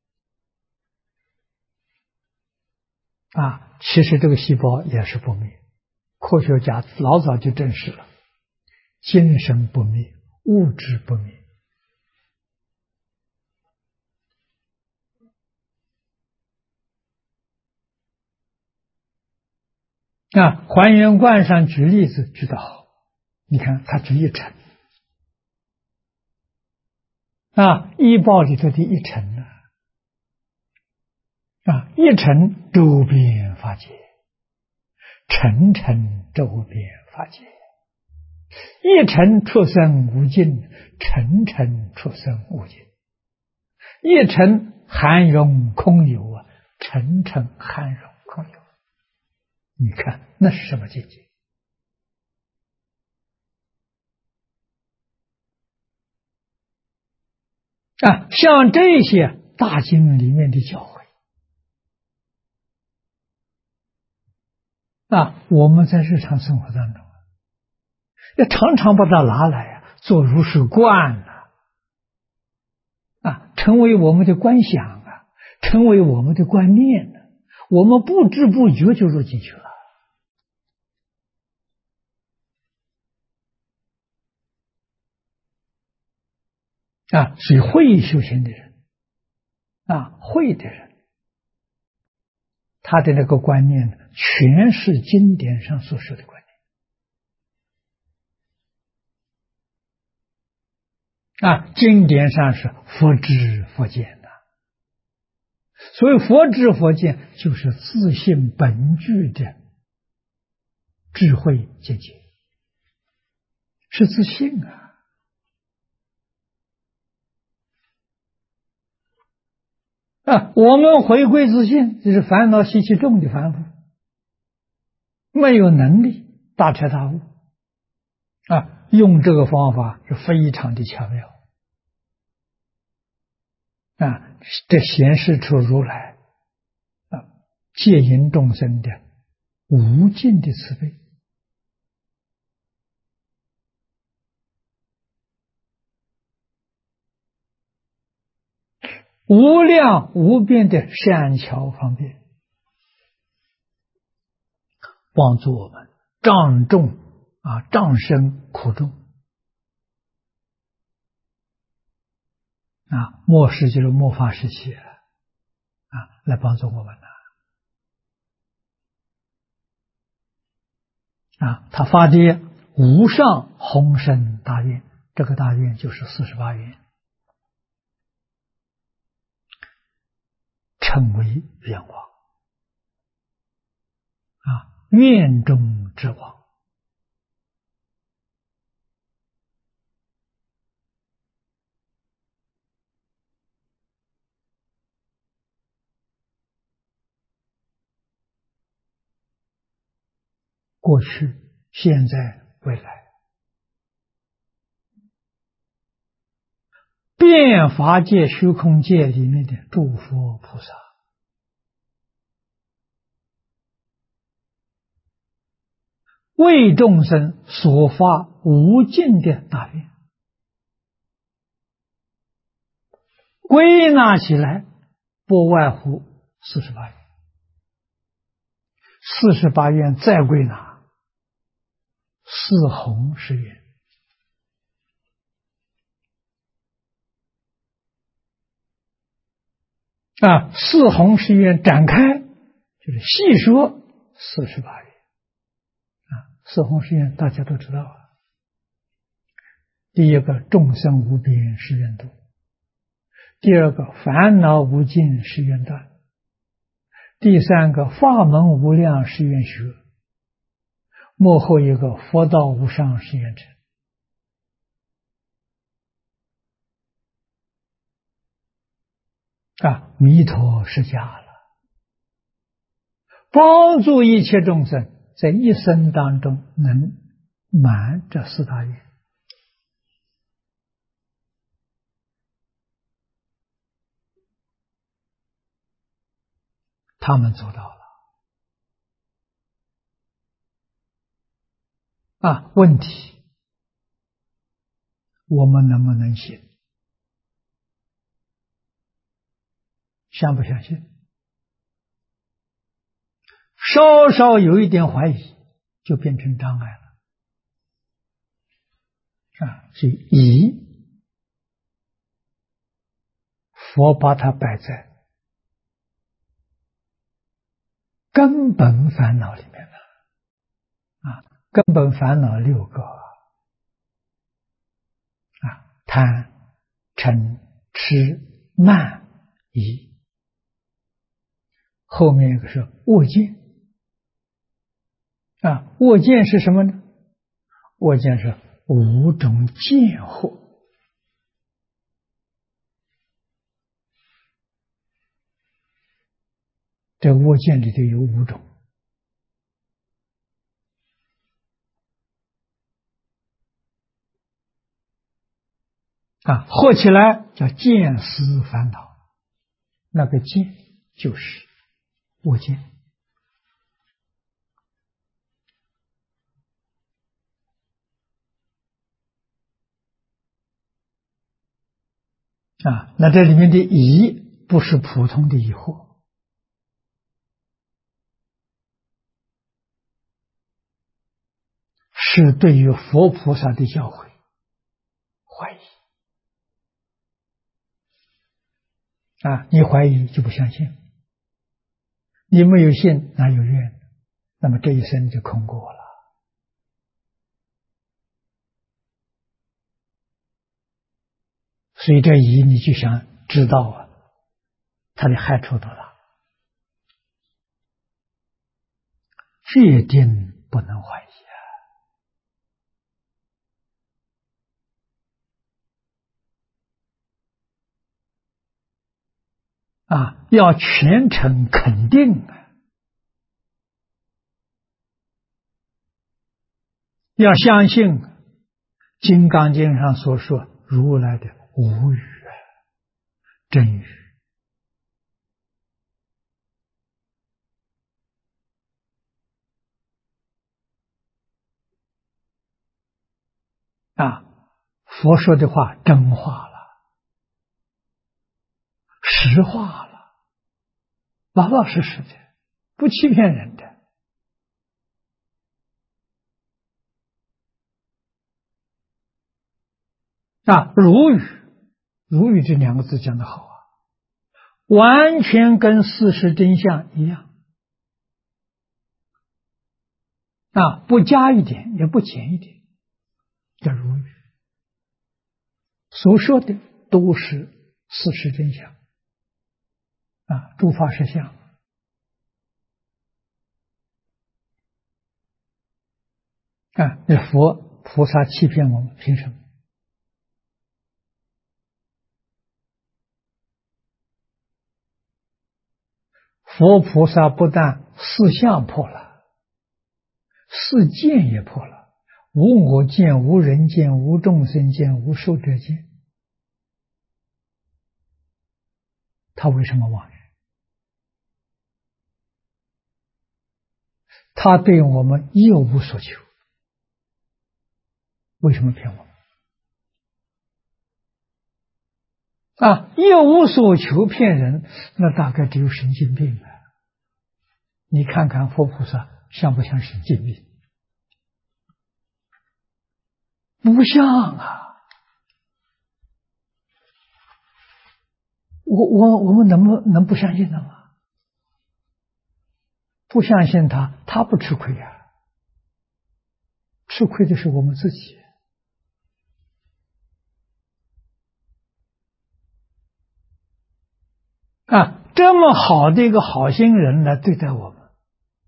其实这个细胞也是不灭，科学家老早就证实了，精神不灭，物质不灭还原观上举例子举得好，你看他举一尘医报里头的一尘一尘周边法界，尘尘周边法界，一尘出生无尽，尘尘出生无尽，一尘含容空有尘尘含容空有，你看那是什么境界像这些大经里面的教诲我们在日常生活当中要常常把它拿来做如是观成为我们的观想成为我们的观念我们不知不觉就入进去了所以会修行的人会的人，他的那个观念全是经典上所说的观念经典上是佛知佛见所以佛知佛见就是自性本具的智慧境界，是自性我们回归自性，就是烦恼习气重的凡夫，没有能力大彻大悟用这个方法是非常的巧妙这显示出如来戒引众生的无尽的慈悲无量无边的善巧方便，帮助我们障生苦众末世就是末法时期来帮助我们他发的无上宏深大愿，这个大愿就是48愿，称为愿王愿中之王。过去、现在、未来，遍法界、虚空界里面的诸佛菩萨，为众生所发无尽的大愿，归纳起来不外乎48愿。48愿再归纳四弘誓愿四弘誓愿展开就是细说48愿四弘誓愿大家都知道第一个众生无边誓愿度，第二个烦恼无尽誓愿断，第三个法门无量誓愿学，末后一个佛道无上誓愿成弥陀释迦了，帮助一切众生在一生当中能满这四大愿。他们做到了问题我们能不能信？相不相信？稍稍有一点怀疑就变成障碍了所以疑佛把它摆在根本烦恼里面了根本烦恼6个贪嗔痴慢疑，后面一个是恶见恶见是什么呢？恶见是5种见惑这恶见里头有5种合起来叫见思烦恼，那个见就是恶见那这里面的疑不是普通的疑惑，是对于佛菩萨的教诲怀疑你怀疑就不相信，你没有信哪有愿，那么这一生就空过了所以这疑你就想知道它的害处多大，决定不能怀疑要全程肯定要相信《金刚经》上所说如来的无语真语佛说的话真话了，实实话了，老老实实的，不欺骗人的。如语，如语这两个字讲得好啊，完全跟事实真相一样不加一点，也不减一点，叫如语。所说的都是事实真相诸法实相那佛菩萨欺骗我们，凭什么？佛菩萨不但四相破了，四见也破了，无我见，无人见，无众生见，无寿者见。他为什么妄人？他对我们一无所求，为什么骗我们？一无所求骗人，那大概只有神经病了。你看看佛菩萨像不像神经病？不像啊！我们能不相信他吗？不相信他，他不吃亏呀，吃亏的是我们自己。这么好的一个好心人来对待我们，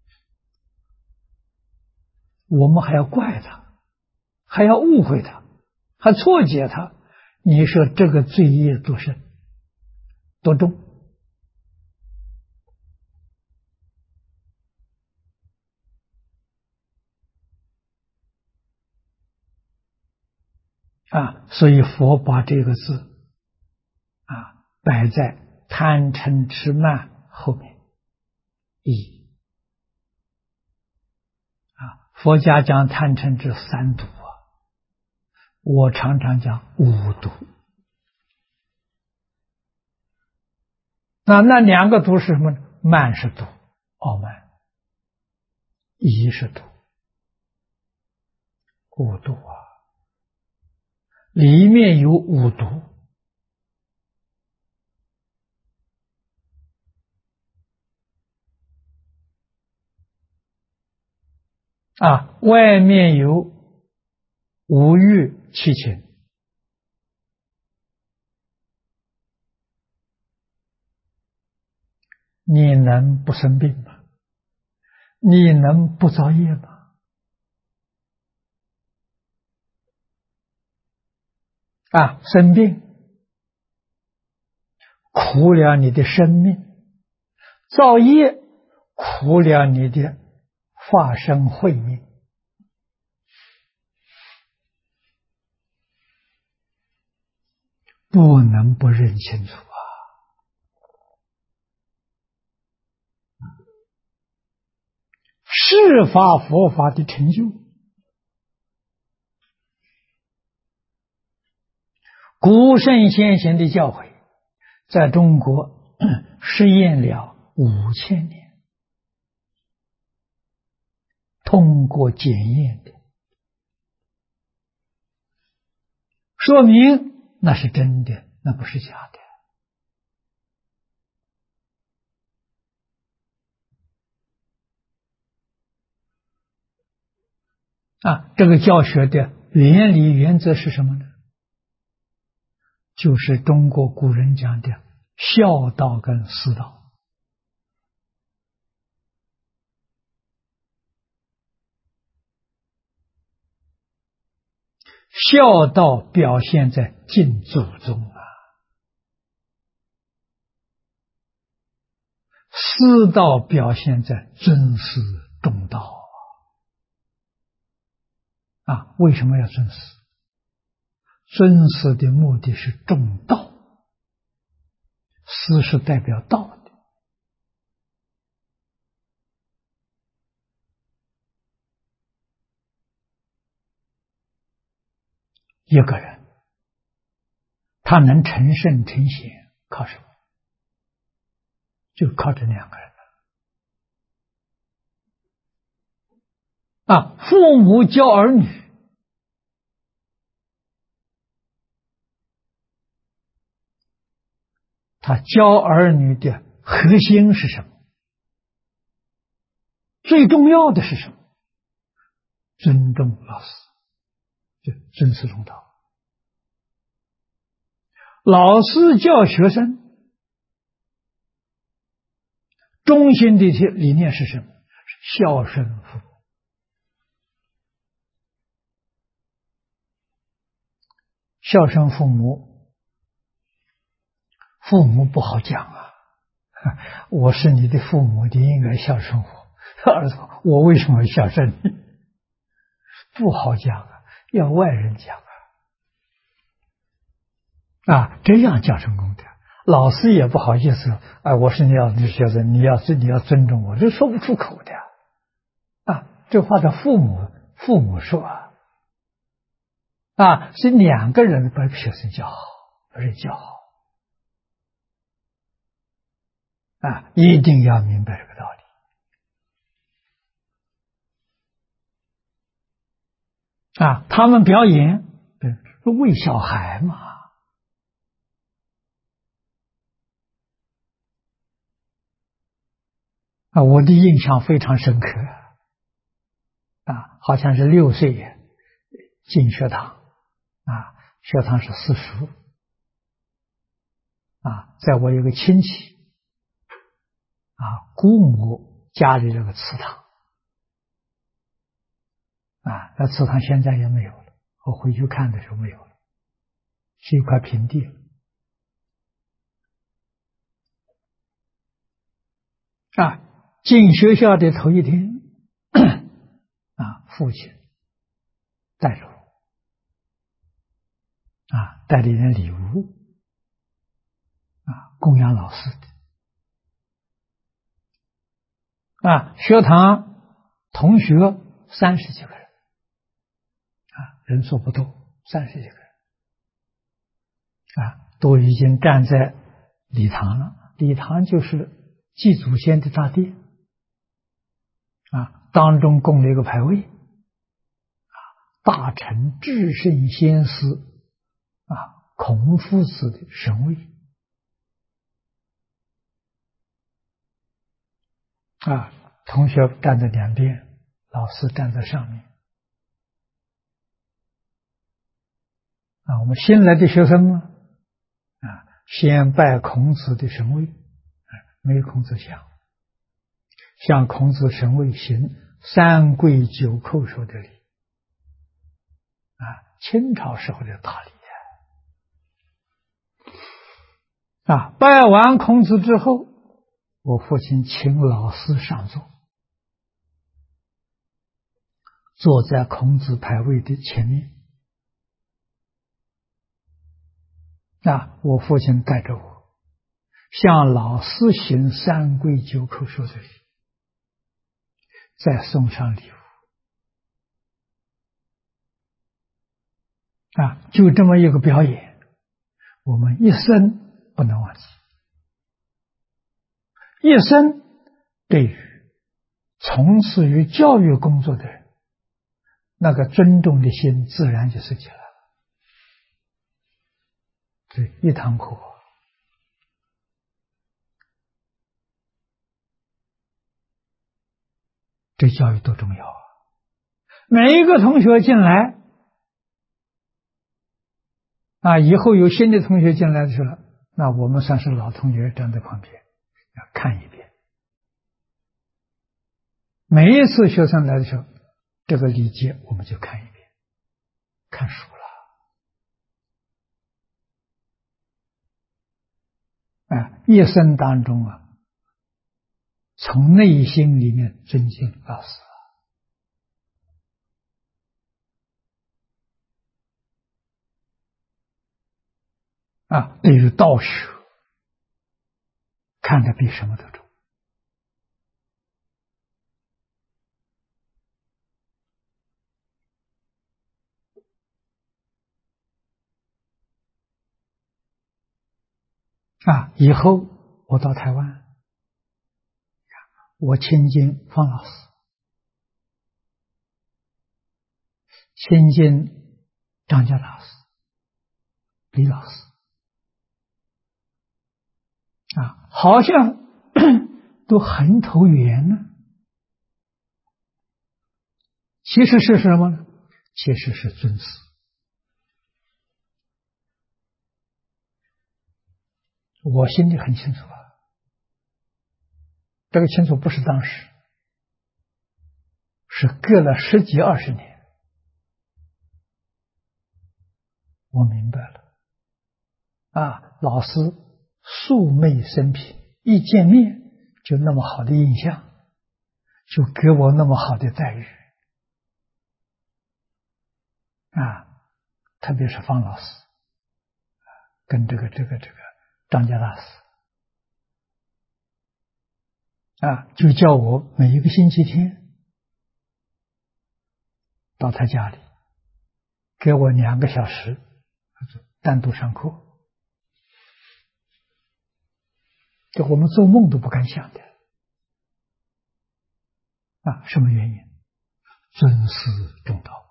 我们还要怪他，还要误会他，还错解他，你说这个罪业多深多重所以佛把这个字摆在贪嗔痴慢后面佛家讲贪嗔痴三毒我常常讲五毒。那两个毒是什么呢？慢是毒，傲慢；疑是毒，五毒里面有五毒外面有五欲七情，你能不生病吗？你能不造业吗？生病苦了你的生命，造业苦了你的化身慧命。不能不认清楚是法佛法的成就。古圣先贤的教诲在中国实验了5000年，通过检验的，说明那是真的，那不是假的这个教学的原理原则是什么呢？就是中国古人讲的孝道跟私道。孝道表现在敬祖宗私道表现在尊师重道为什么要尊师？尊师的目的是重道，师是代表道的。一个人他能成圣成贤靠什么？ 就靠这两个人啊。父母教儿女，他教儿女的核心是什么？最重要的是什么？尊重老师，就尊师重道。老师教学生中心的理念是什么？是孝顺父母。孝顺父母，父母不好讲啊。我是你的父母，你应该孝顺我。儿子，我为什么孝顺你？不好讲啊，要外人讲啊。这样教成功德，老师也不好意思。我是你的学生，你要尊重我，这说不出口的啊。这话的父母说啊，是两个人把学生教好，把人教好啊，一定要明白这个道理。他们表演是为小孩嘛。我的印象非常深刻好像是6岁进学堂学堂是私塾在我有个亲戚姑母家里这个祠堂那祠堂现在也没有了，我回去看的时候没有了，是一块平地进学校的头一天父亲带着我带了一点礼物供养老师的学堂同学30几个人人数不多，30几个人都已经站在礼堂了。礼堂就是祭祖先的大殿当中供了一个牌位大乘至圣先师孔夫子的神位同学站在两边，老师站在上面我们新来的学生呢先拜孔子的神位，没孔子像，向孔子神位行3跪9叩首的礼清朝时候的大礼拜完孔子之后，我父亲请老师上座，坐在孔子牌位的前面我父亲带着我向老师行3跪9叩首的礼，再送上礼物就这么一个表演，我们一生不能忘记，一生对于从事于教育工作的人，那个尊重的心自然就升起来了。这一堂课对教育多重要每一个同学进来以后有新的同学进来的时候，那我们算是老同学站在旁边要看一遍。每一次学生来的时候，这个礼节我们就看一遍，看熟了一生当中从内心里面尊敬老师对于道学看得比什么都重以后我到台湾我亲近方老师，亲近张家大师、李老师好像都很投缘呢。其实是什么呢？其实是尊师。我心里很清楚这个清楚不是当时，是隔了10几20年，我明白了老师素昧生平，一见面就那么好的印象，就给我那么好的待遇特别是方老师跟这个张家大师就叫我每一个星期天到他家里，给我2个小时单独上课，这我们做梦都不敢想的什么原因？尊师重道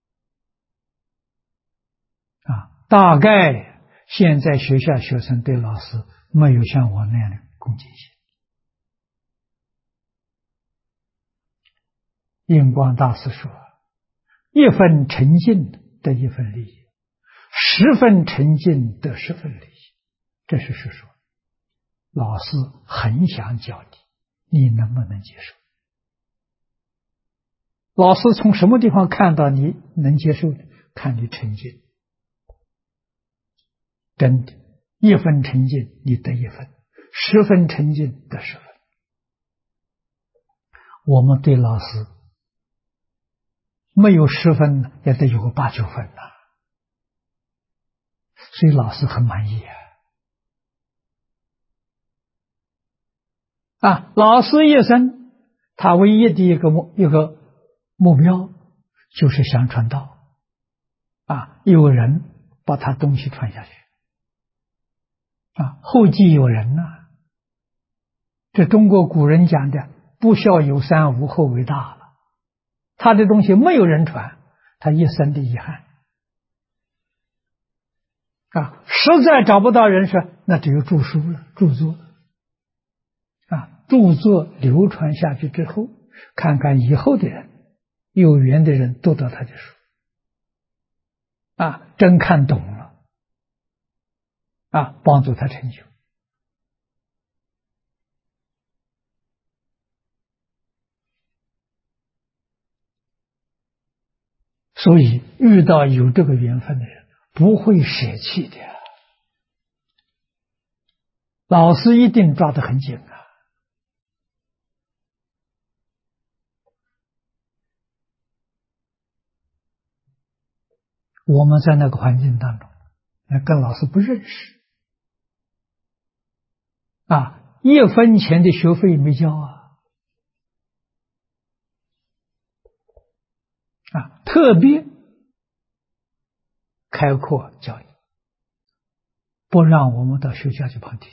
大概现在学校学生对老师没有像我那样的恭敬心。印光大师说，1分沉静得1分利益，10分沉静得10分利益。这是说老师很想教你，你能不能接受？老师从什么地方看到你能接受的？看你沉静。真的，1分沉静你得1分，10分沉静得10分。我们对老师没有10分也得有个8、9分所以老师很满意老师一生他唯一的一个目标就是想传道有人把他东西传下去后继有人这中国古人讲的不孝有三，无后为大了。他的东西没有人传，他一生的遗憾实在找不到人说，那只有著书了，著作著作流传下去之后，看看以后的人，有缘的人读到他的书真看懂了帮助他成就。所以遇到有这个缘分的人不会舍弃的老师一定抓得很紧我们在那个环境当中跟老师不认识1分钱的学费没交特别开阔教育，不让我们到学校去旁听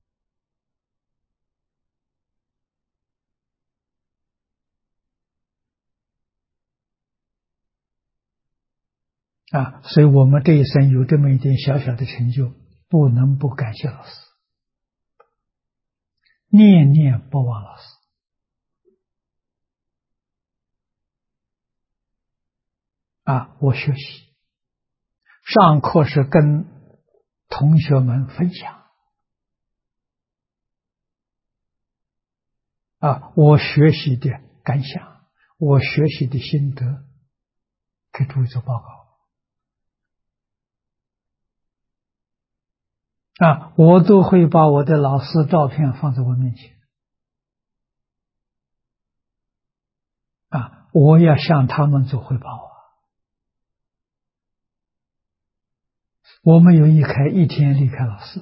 所以我们这一生有这么一点小小的成就，不能不感谢老师，念念不忘老师我学习上课是跟同学们分享我学习的感想，我学习的心得，给诸位做报告我都会把我的老师照片放在我面前我要向他们做汇报我没有一天离开老师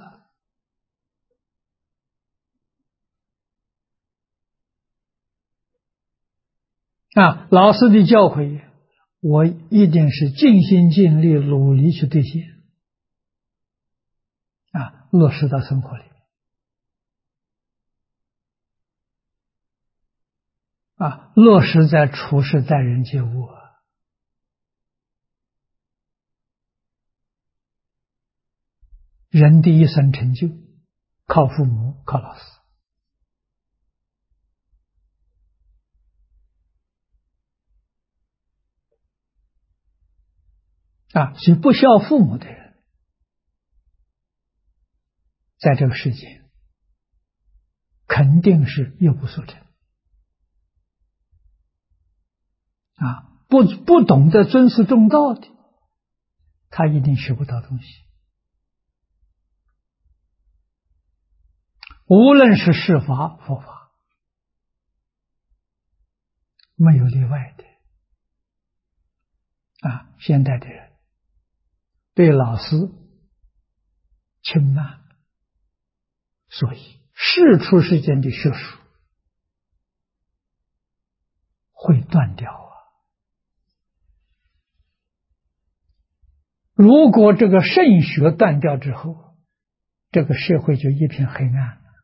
老师的教诲我一定是尽心尽力努力去兑现落实到生活里落实在处世待人接物人的一生成就，靠父母，靠老师所以不孝父母的人，在这个世界肯定是一无所成不懂得尊师重道的，他一定学不到东西。无论是世法佛法，没有例外的现代的人对老师轻慢，所以世出世间的学术会断掉如果这个圣学断掉之后，这个社会就一片黑暗了。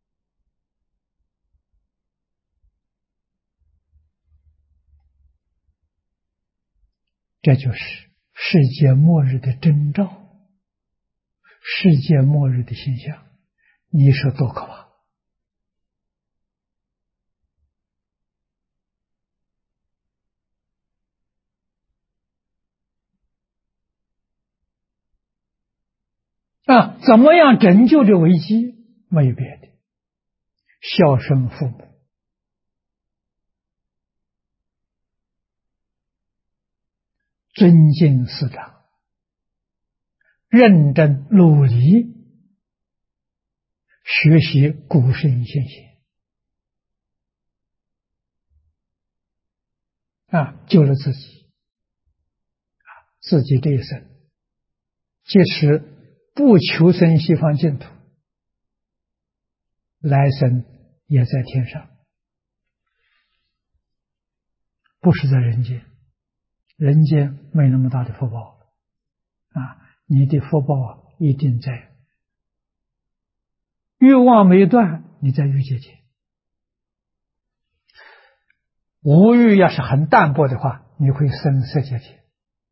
这就是世界末日的征兆，世界末日的现象，你说多可怕？怎么样拯救这危机？没有别的，孝顺父母，尊敬师长，认真努力学习古圣先贤救了自己，自己这一生即使不求生西方净土，来生也在天上，不是在人间。人间没那么大的福报你的福报一定在欲望没断，你在欲界界。无欲要是很淡薄的话，你会生色界界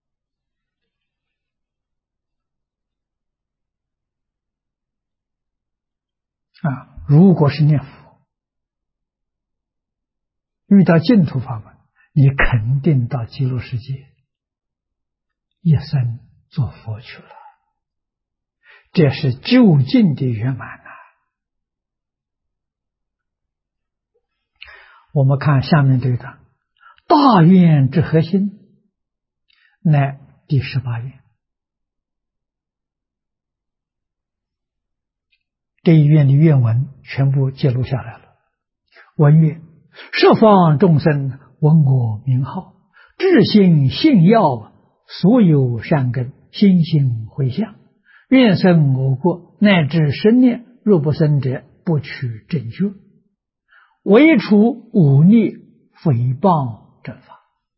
如果是念佛，遇到净土法门，你肯定到极乐世界一生做佛去了，这是究竟的圆满我们看下面这一段，大愿之核心乃第18愿。这一愿的愿文全部记录下来了。文曰：十方众生闻我名号，至心信要，所有善根心行回向，愿生我国，乃至生念，若不生者，不取正觉，唯除忤逆诽谤正法。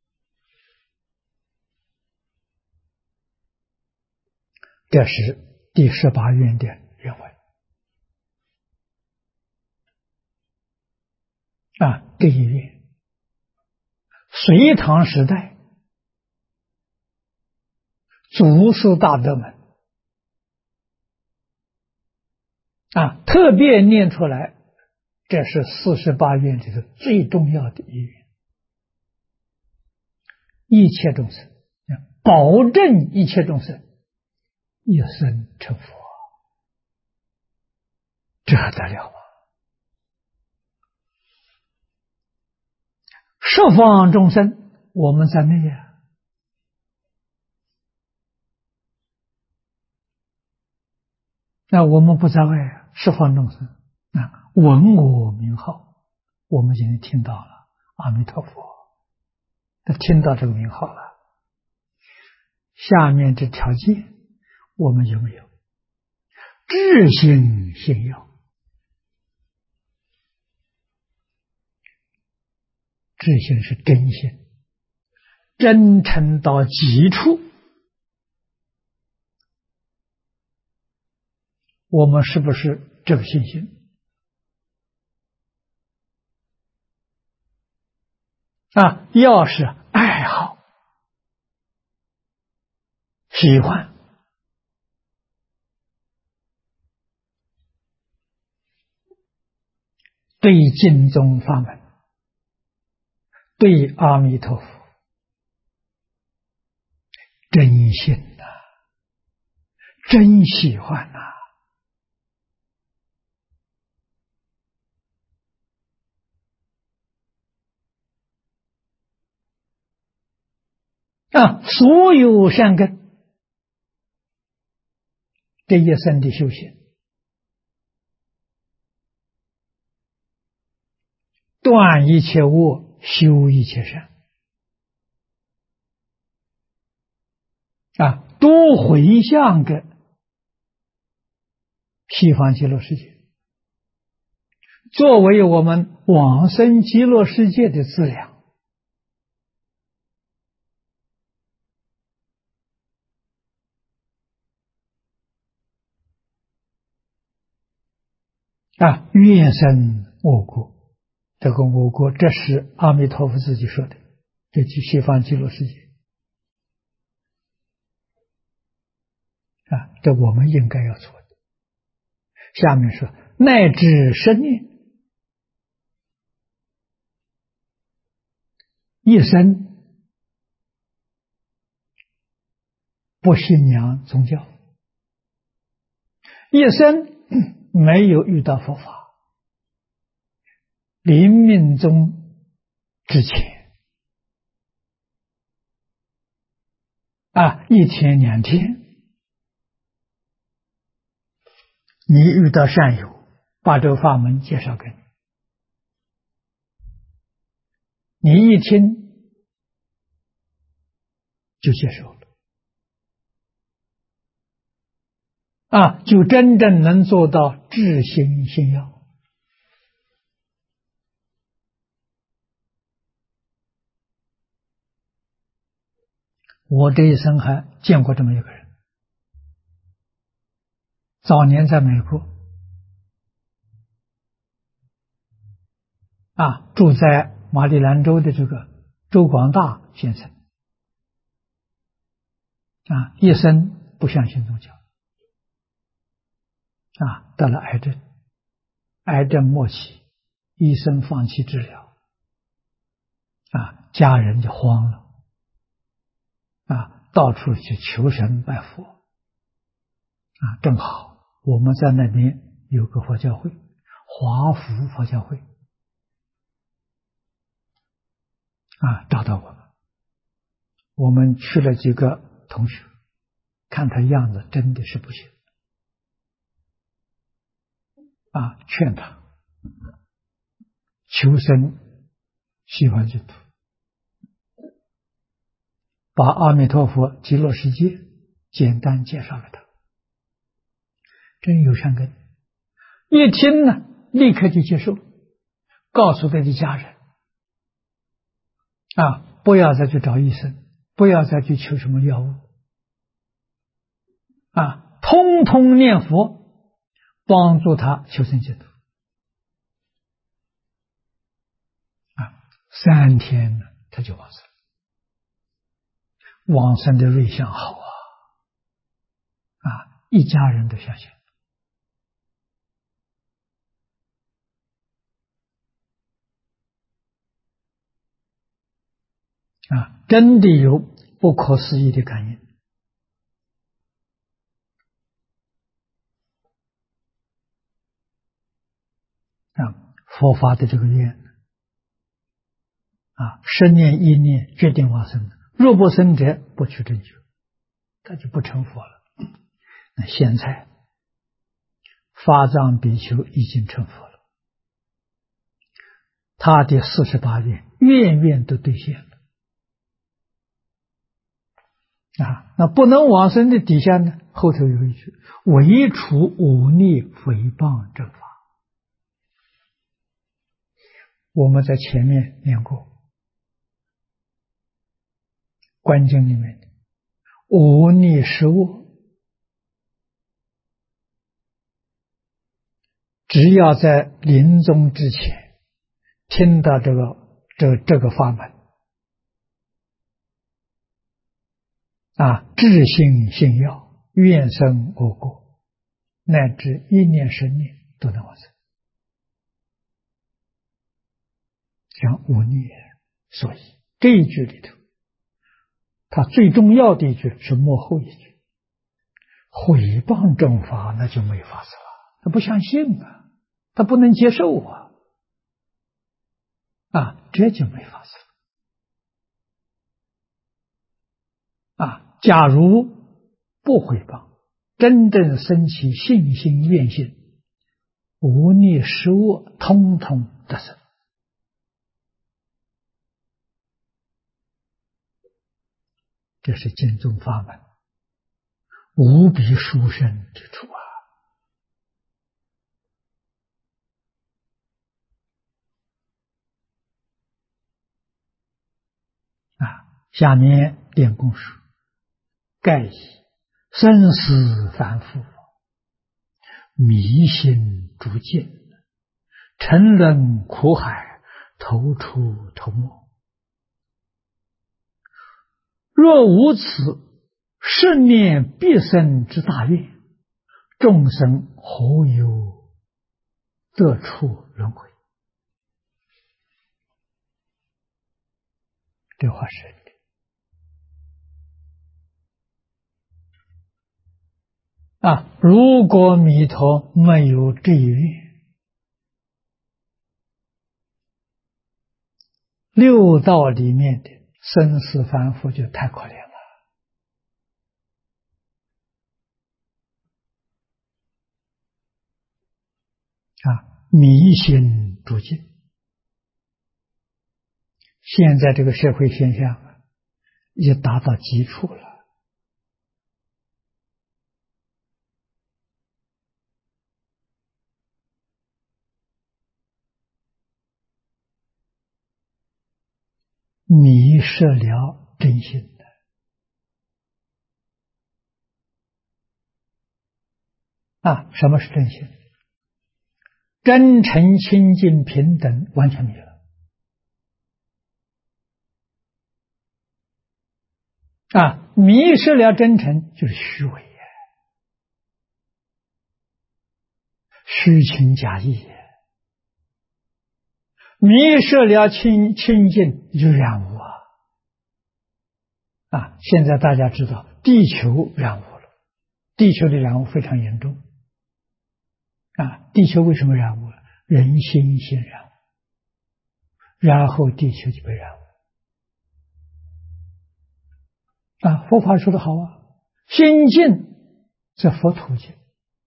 这是第18愿的原文这一愿隋唐时代祖师大德们特别念出来，这是48愿里的最重要的一愿。一切众生，保证一切众生一生成佛，这还得了十方众生，我们在内那我们不在外十方众生闻我名号，我们今天听到了阿弥陀佛，听到这个名号了，下面这条件我们有没有？至心信要，至心是真心，真诚到极处。我们是不是这个信心？ 要是爱好、喜欢，对净宗法门，对阿弥陀佛真心真喜欢所有善根，这一生的修行，断一切恶，修一切善，都回向给西方极乐世界，作为我们往生极乐世界的资粮。愿生我国，这个我国，这是阿弥陀佛自己说的，这即西方极乐世界这我们应该要做的。下面说，乃至生念，一生不信仰宗教，一生没有遇到佛法，临命终之前一天两天，你遇到善友，把这个法门介绍给你，你一听就接受了就真正能做到至心信要。我这一生还见过这么一个人，早年在美国住在马里兰州的这个周广大先生一生不相信宗教得了癌症，癌症末期，医生放弃治疗家人就慌了到处去求神拜佛正好我们在那边有个佛教会，华福佛教会找到我们去了几个同学，看他样子真的是不行劝他求生西方净土，把阿弥陀佛极乐世界简单介绍给他，真有善根，一听呢立刻就接受，告诉他的家人不要再去找医生，不要再去求什么药物通通念佛，帮助他求生净土3天呢他就往生了，往生的瑞相好一家人都相信真的有不可思议的感应佛法的这个愿10念1念决定往生，若不生者不取正觉，他就不成佛了。那现在法藏比丘已经成佛了，他的48愿愿愿都兑现了那不能往生的底下呢，后头有一句，唯除忤逆诽谤正法，我们在前面念过观经里面的忤逆食恶，只要在临终之前听到这个法门， 至心信要，愿生我国，乃至1年10年都能往生。讲无念，所以这一句里头，它最重要的一句是末后一句，毁谤正法，那就没法子了，他不相信啊，他不能接受啊，这就没法子了。假如不毁谤，真正生起信心愿心，无逆十恶通通得生。这是经宗法门无比殊胜之处下面练功说：盖以生死反复，迷心逐渐，沉沦苦海，头出头没。若无此10念必生之大愿，众生何有得处轮回？这话是真的。如果弥陀没有这一愿，六道里面的生死反复就太可怜了。迷心逐渐，现在这个社会现象已达到极处了。迷失了真心的。什么是真心？真诚、清净、平等，完全没有了。迷失了真诚，就是虚伪，虚情假意。迷失了清净，就染污现在大家知道，地球染污了，地球的染污非常严重。地球为什么染污了？人心先染污，然后地球就被染污。佛法说得好心净则佛土净。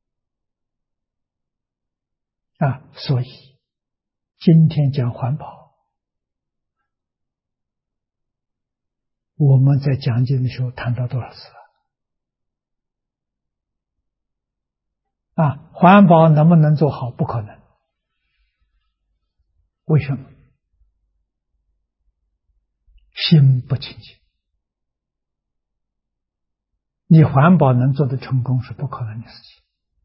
所以今天讲环保，我们在讲经的时候谈到多少次了？环保能不能做好？不可能。为什么？心不清净。你环保能做得成功是不可能的事情。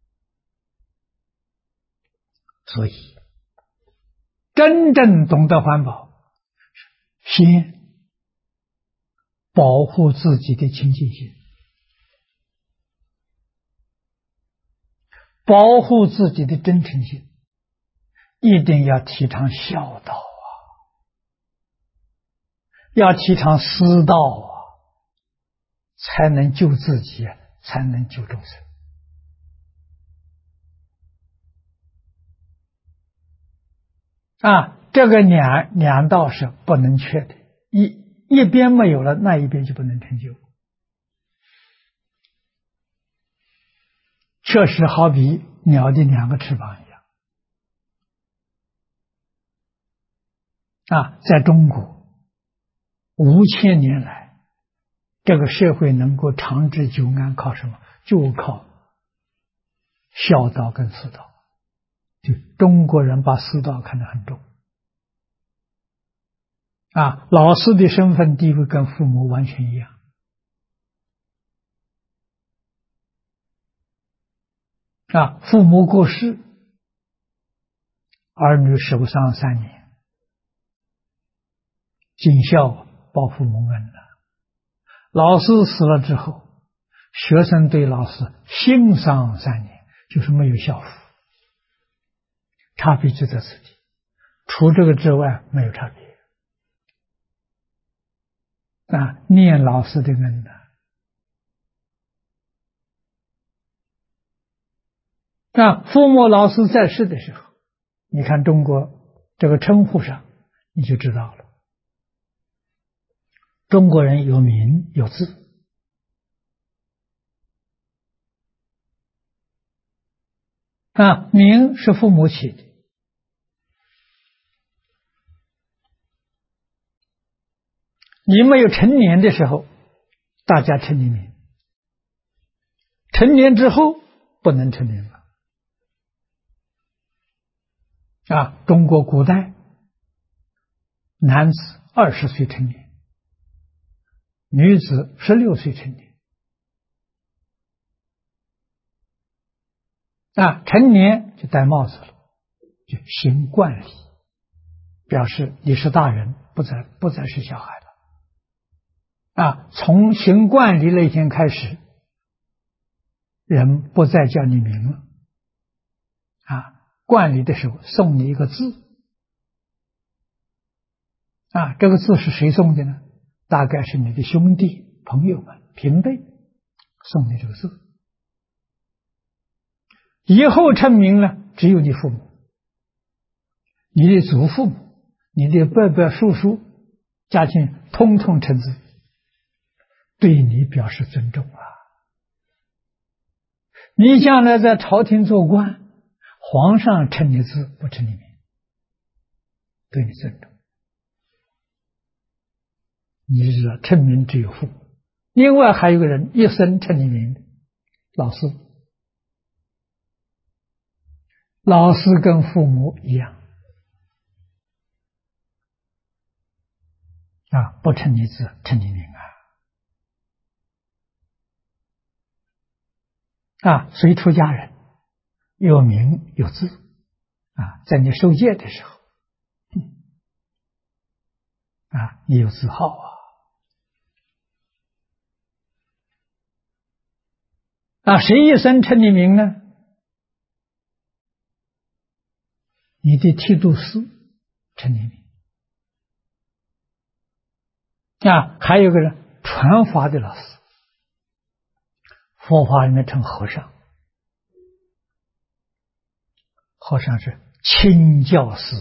所以真正懂得环保，先保护自己的清净心，保护自己的真诚心，一定要提倡孝道要提倡师道才能救自己，才能救众生。这个两道是不能缺的，一边没有了，那一边就不能成就。确实好比鸟的2个翅膀一样。在中国5000年来，这个社会能够长治久安，靠什么？就靠孝道跟师道。就中国人把师道看得很重。老师的身份地位跟父母完全一样。父母过世，儿女守丧3年，尽孝报父母恩了。 老师死了之后，学生对老师欣赏3年，就是没有孝服，差别就在此地。除这个之外，没有差别。念老师的恩父母老师在世的时候，你看中国这个称呼上，你就知道了。中国人有名有字。名是父母起的，你没有成年的时候，大家称你名；成年之后不能称名了。中国古代男子20岁成年，女子16岁成年。成年就戴帽子了，就行冠礼，表示你是大人，不再是小孩了。从行冠礼那天开始，人不再叫你名了。冠礼的时候送你一个字。这个字是谁送的呢？大概是你的兄弟、朋友们、平辈送你这个字。以后称名呢，只有你父母、你的祖父母、你的伯伯、叔叔、家亲，通通称字，对你表示尊重你将来在朝廷做官，皇上称你字不称你名，对你尊重。你是称名只有父母，另外还有个人一生称你名的，老师。老师跟父母一样不称你字，称你名所以出家人有名有字在你受戒的时候你有字号谁一生称你名呢？你的剃度师称你名还有个人传法的老师，佛法里面称和尚，和尚是亲教师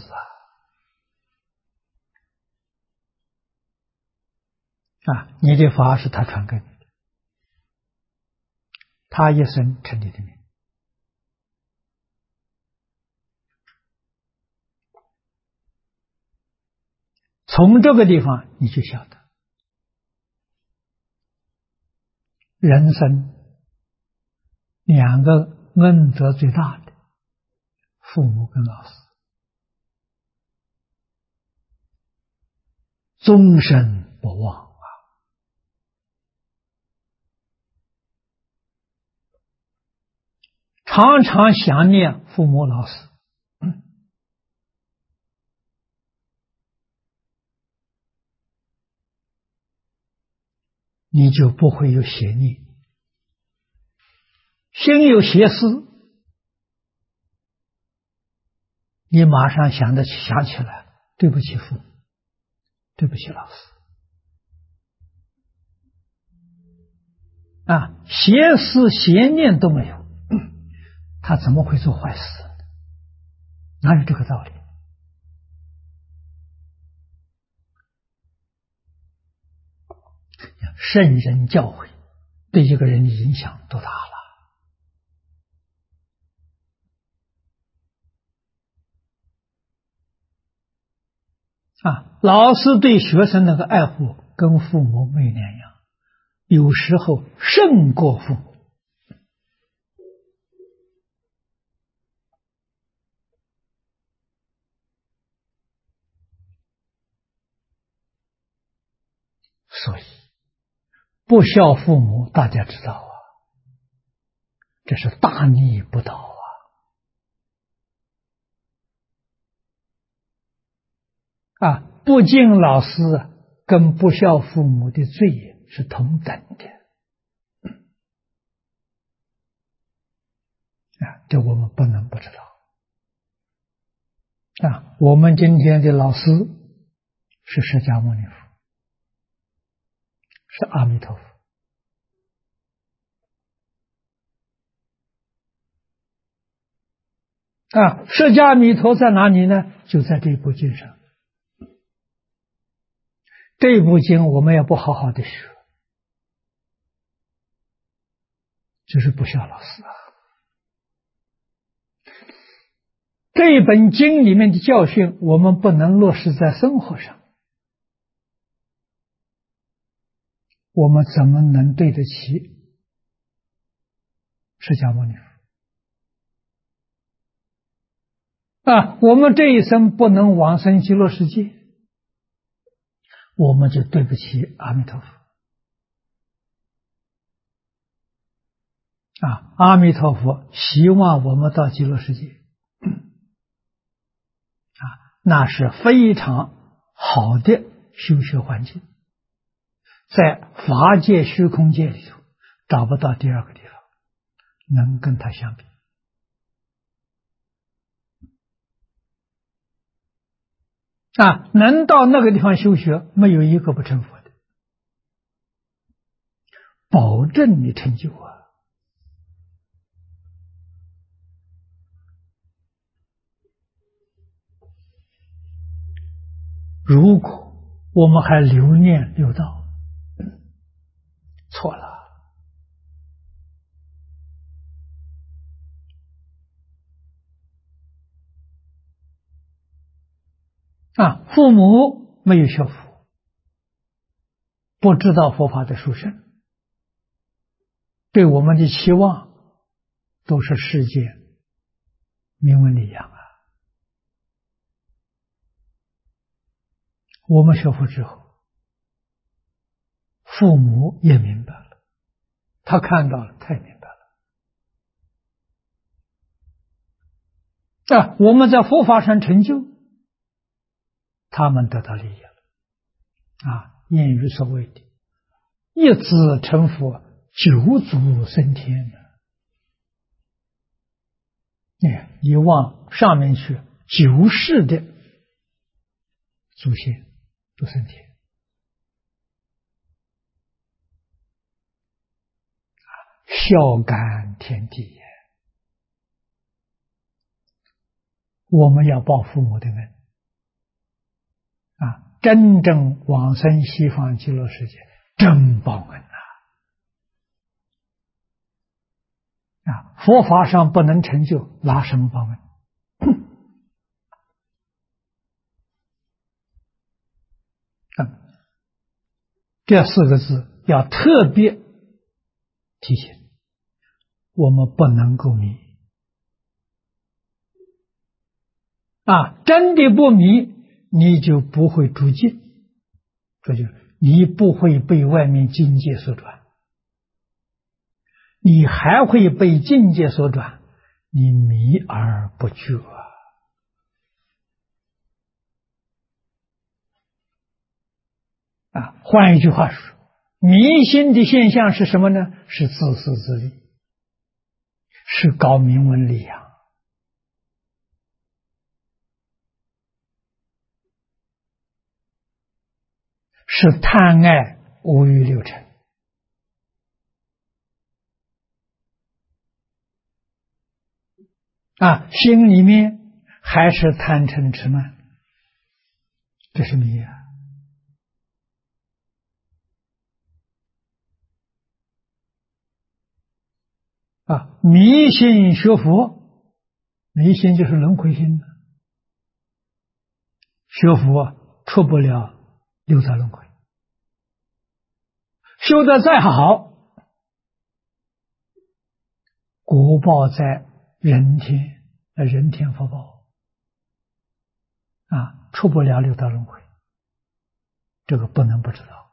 你的法是他传给你的，他一生称你的名。从这个地方你就晓得，人生2个恩德最大的，父母跟老师，终身不忘常常想念父母老师。你就不会有邪念，心有邪思，你马上想起来，对不起父母，对不起老师邪思邪念都没有，他怎么会做坏事？哪有这个道理？圣人教诲对一个人的影响多大了老师对学生那个爱护跟父母没两样，有时候胜过父母。所以不孝父母大家知道这是大逆不道不敬老师跟不孝父母的罪是同等的这我们不能不知道我们今天的老师是释迦牟尼佛，是阿弥陀佛释迦弥陀在哪里呢？就在这部经上。这部经我们要不好好的学，就是不孝老师这本经里面的教训，我们不能落实在生活上，我们怎么能对得起释迦牟尼佛我们这一生不能往生极乐世界，我们就对不起阿弥陀佛阿弥陀佛希望我们到极乐世界那是非常好的修学环境，在法界虚空界里头找不到第二个地方能跟它相比能到那个地方修学，没有一个不成佛的，保证你成就如果我们还留念六道，错了父母没有学佛，不知道佛法的殊胜，对我们的期望都是世界名闻利养我们学佛之后，父母也明白了，他看到了，他也明白了我们在佛法上成就，他们得到利益了谚语所谓的一子成佛，九祖升天你往上面去，九世的祖先都升天孝感天地我们要报父母的恩真正往生西方极乐世界，真报恩佛法上不能成就，拿什么报恩这四个字要特别提醒，我们不能够迷真的不迷，你就不会逐境，这就是你不会被外面境界所转，你还会被境界所转，你迷而不觉换一句话说，迷信的现象是什么呢？是自私自利，是搞名闻利养，是贪爱五欲六尘心里面还是贪嗔痴慢，这是迷迷信学佛，迷信就是轮回心学佛出不了六道轮回，修得再好，果报在人天福报出不了六道轮回，这个不能不知道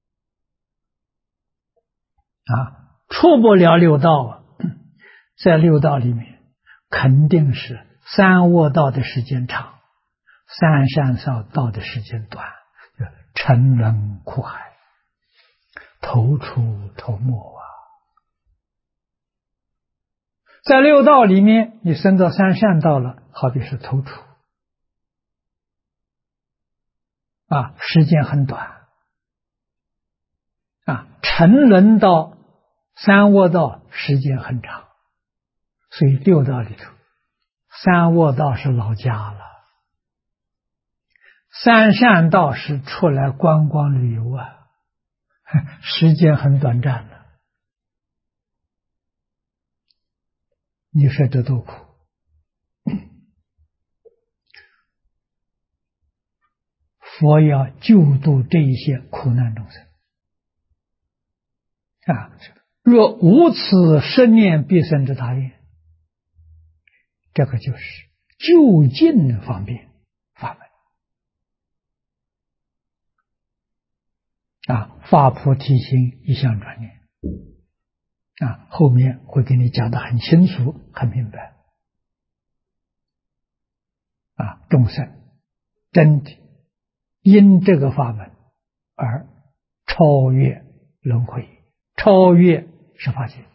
出不了六道在六道里面肯定是三恶道的时间长，三善道的时间短，沉沦苦海， 头出头没啊。在六道里面，你升到三善道了，好比是头出啊，时间很短啊。沉沦到三卧道时间很长，所以六道里头，三卧道是老家了，三善道是出来观光旅游啊，时间很短暂的。你说这多苦！佛要救度这一些苦难众生啊！若无此十念必生之大愿，这个就是就近方便法门啊！发菩提心，一向专念啊！后面会给你讲得很清楚、很明白啊！众生真的因这个法门而超越轮回，超越十法界，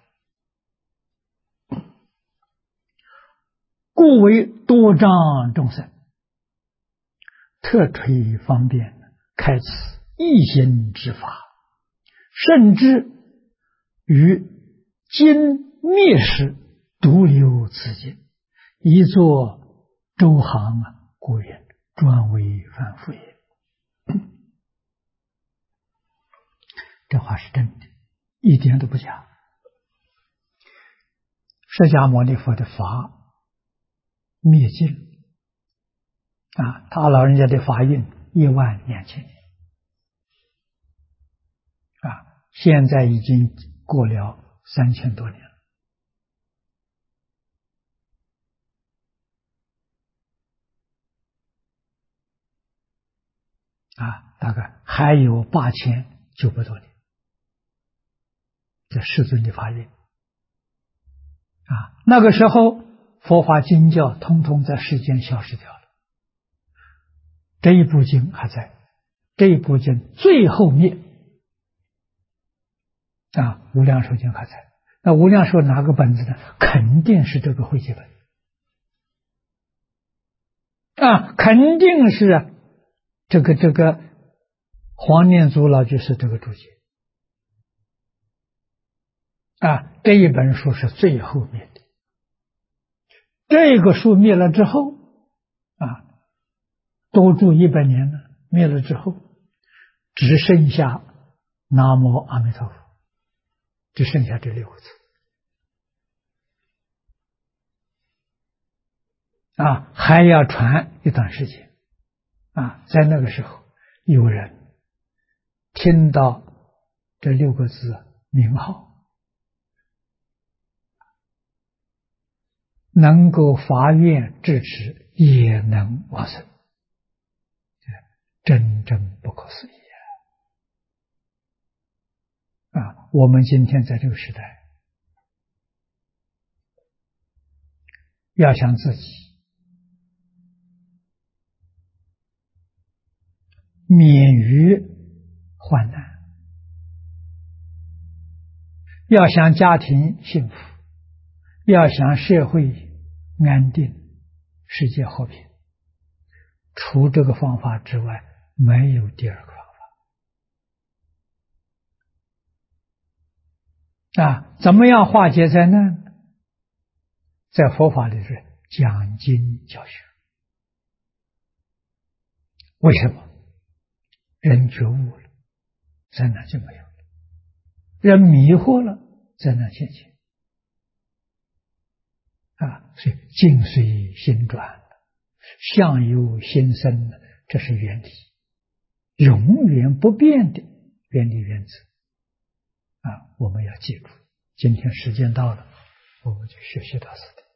故为多障众生，特垂方便，开此一心之法，甚至于今灭时独留此境，一作周行故曰专为凡夫也。这话是真的，一点都不假。释迦牟尼佛的法灭尽啊，他老人家的法运12000年啊，现在已经过了3000多年了啊，大概还有8900多年。这世尊的法运啊，那个时候佛法经教通通在世间消失掉了，这一部经还在，这一部经最后灭啊，无量寿经还在。那无量寿哪个本子呢？肯定是这个会集本啊，肯定是这个黄念祖老居士这个注解啊，这一本书是最后灭的。这个书灭了之后啊，多住100年了，灭了之后，只剩下南无阿弥陀佛，只剩下这6个字啊，还要传一段时间啊。在那个时候，有人听到这6个字名号，能够发愿至持，也能往生，真正不可思议啊！我们今天在这个时代，要想自己免于患难，要想家庭幸福，要想社会安定，世界和平，除这个方法之外，没有第二个方法啊！怎么样化解灾难呢？在佛法里是讲经教学。为什么？人觉悟了，灾难就没有了；人迷惑了，灾难现前啊！所以境随心转，相由心生，这是原理，永远不变的原理原则啊！我们要记住。今天时间到了，我们就学习到此地。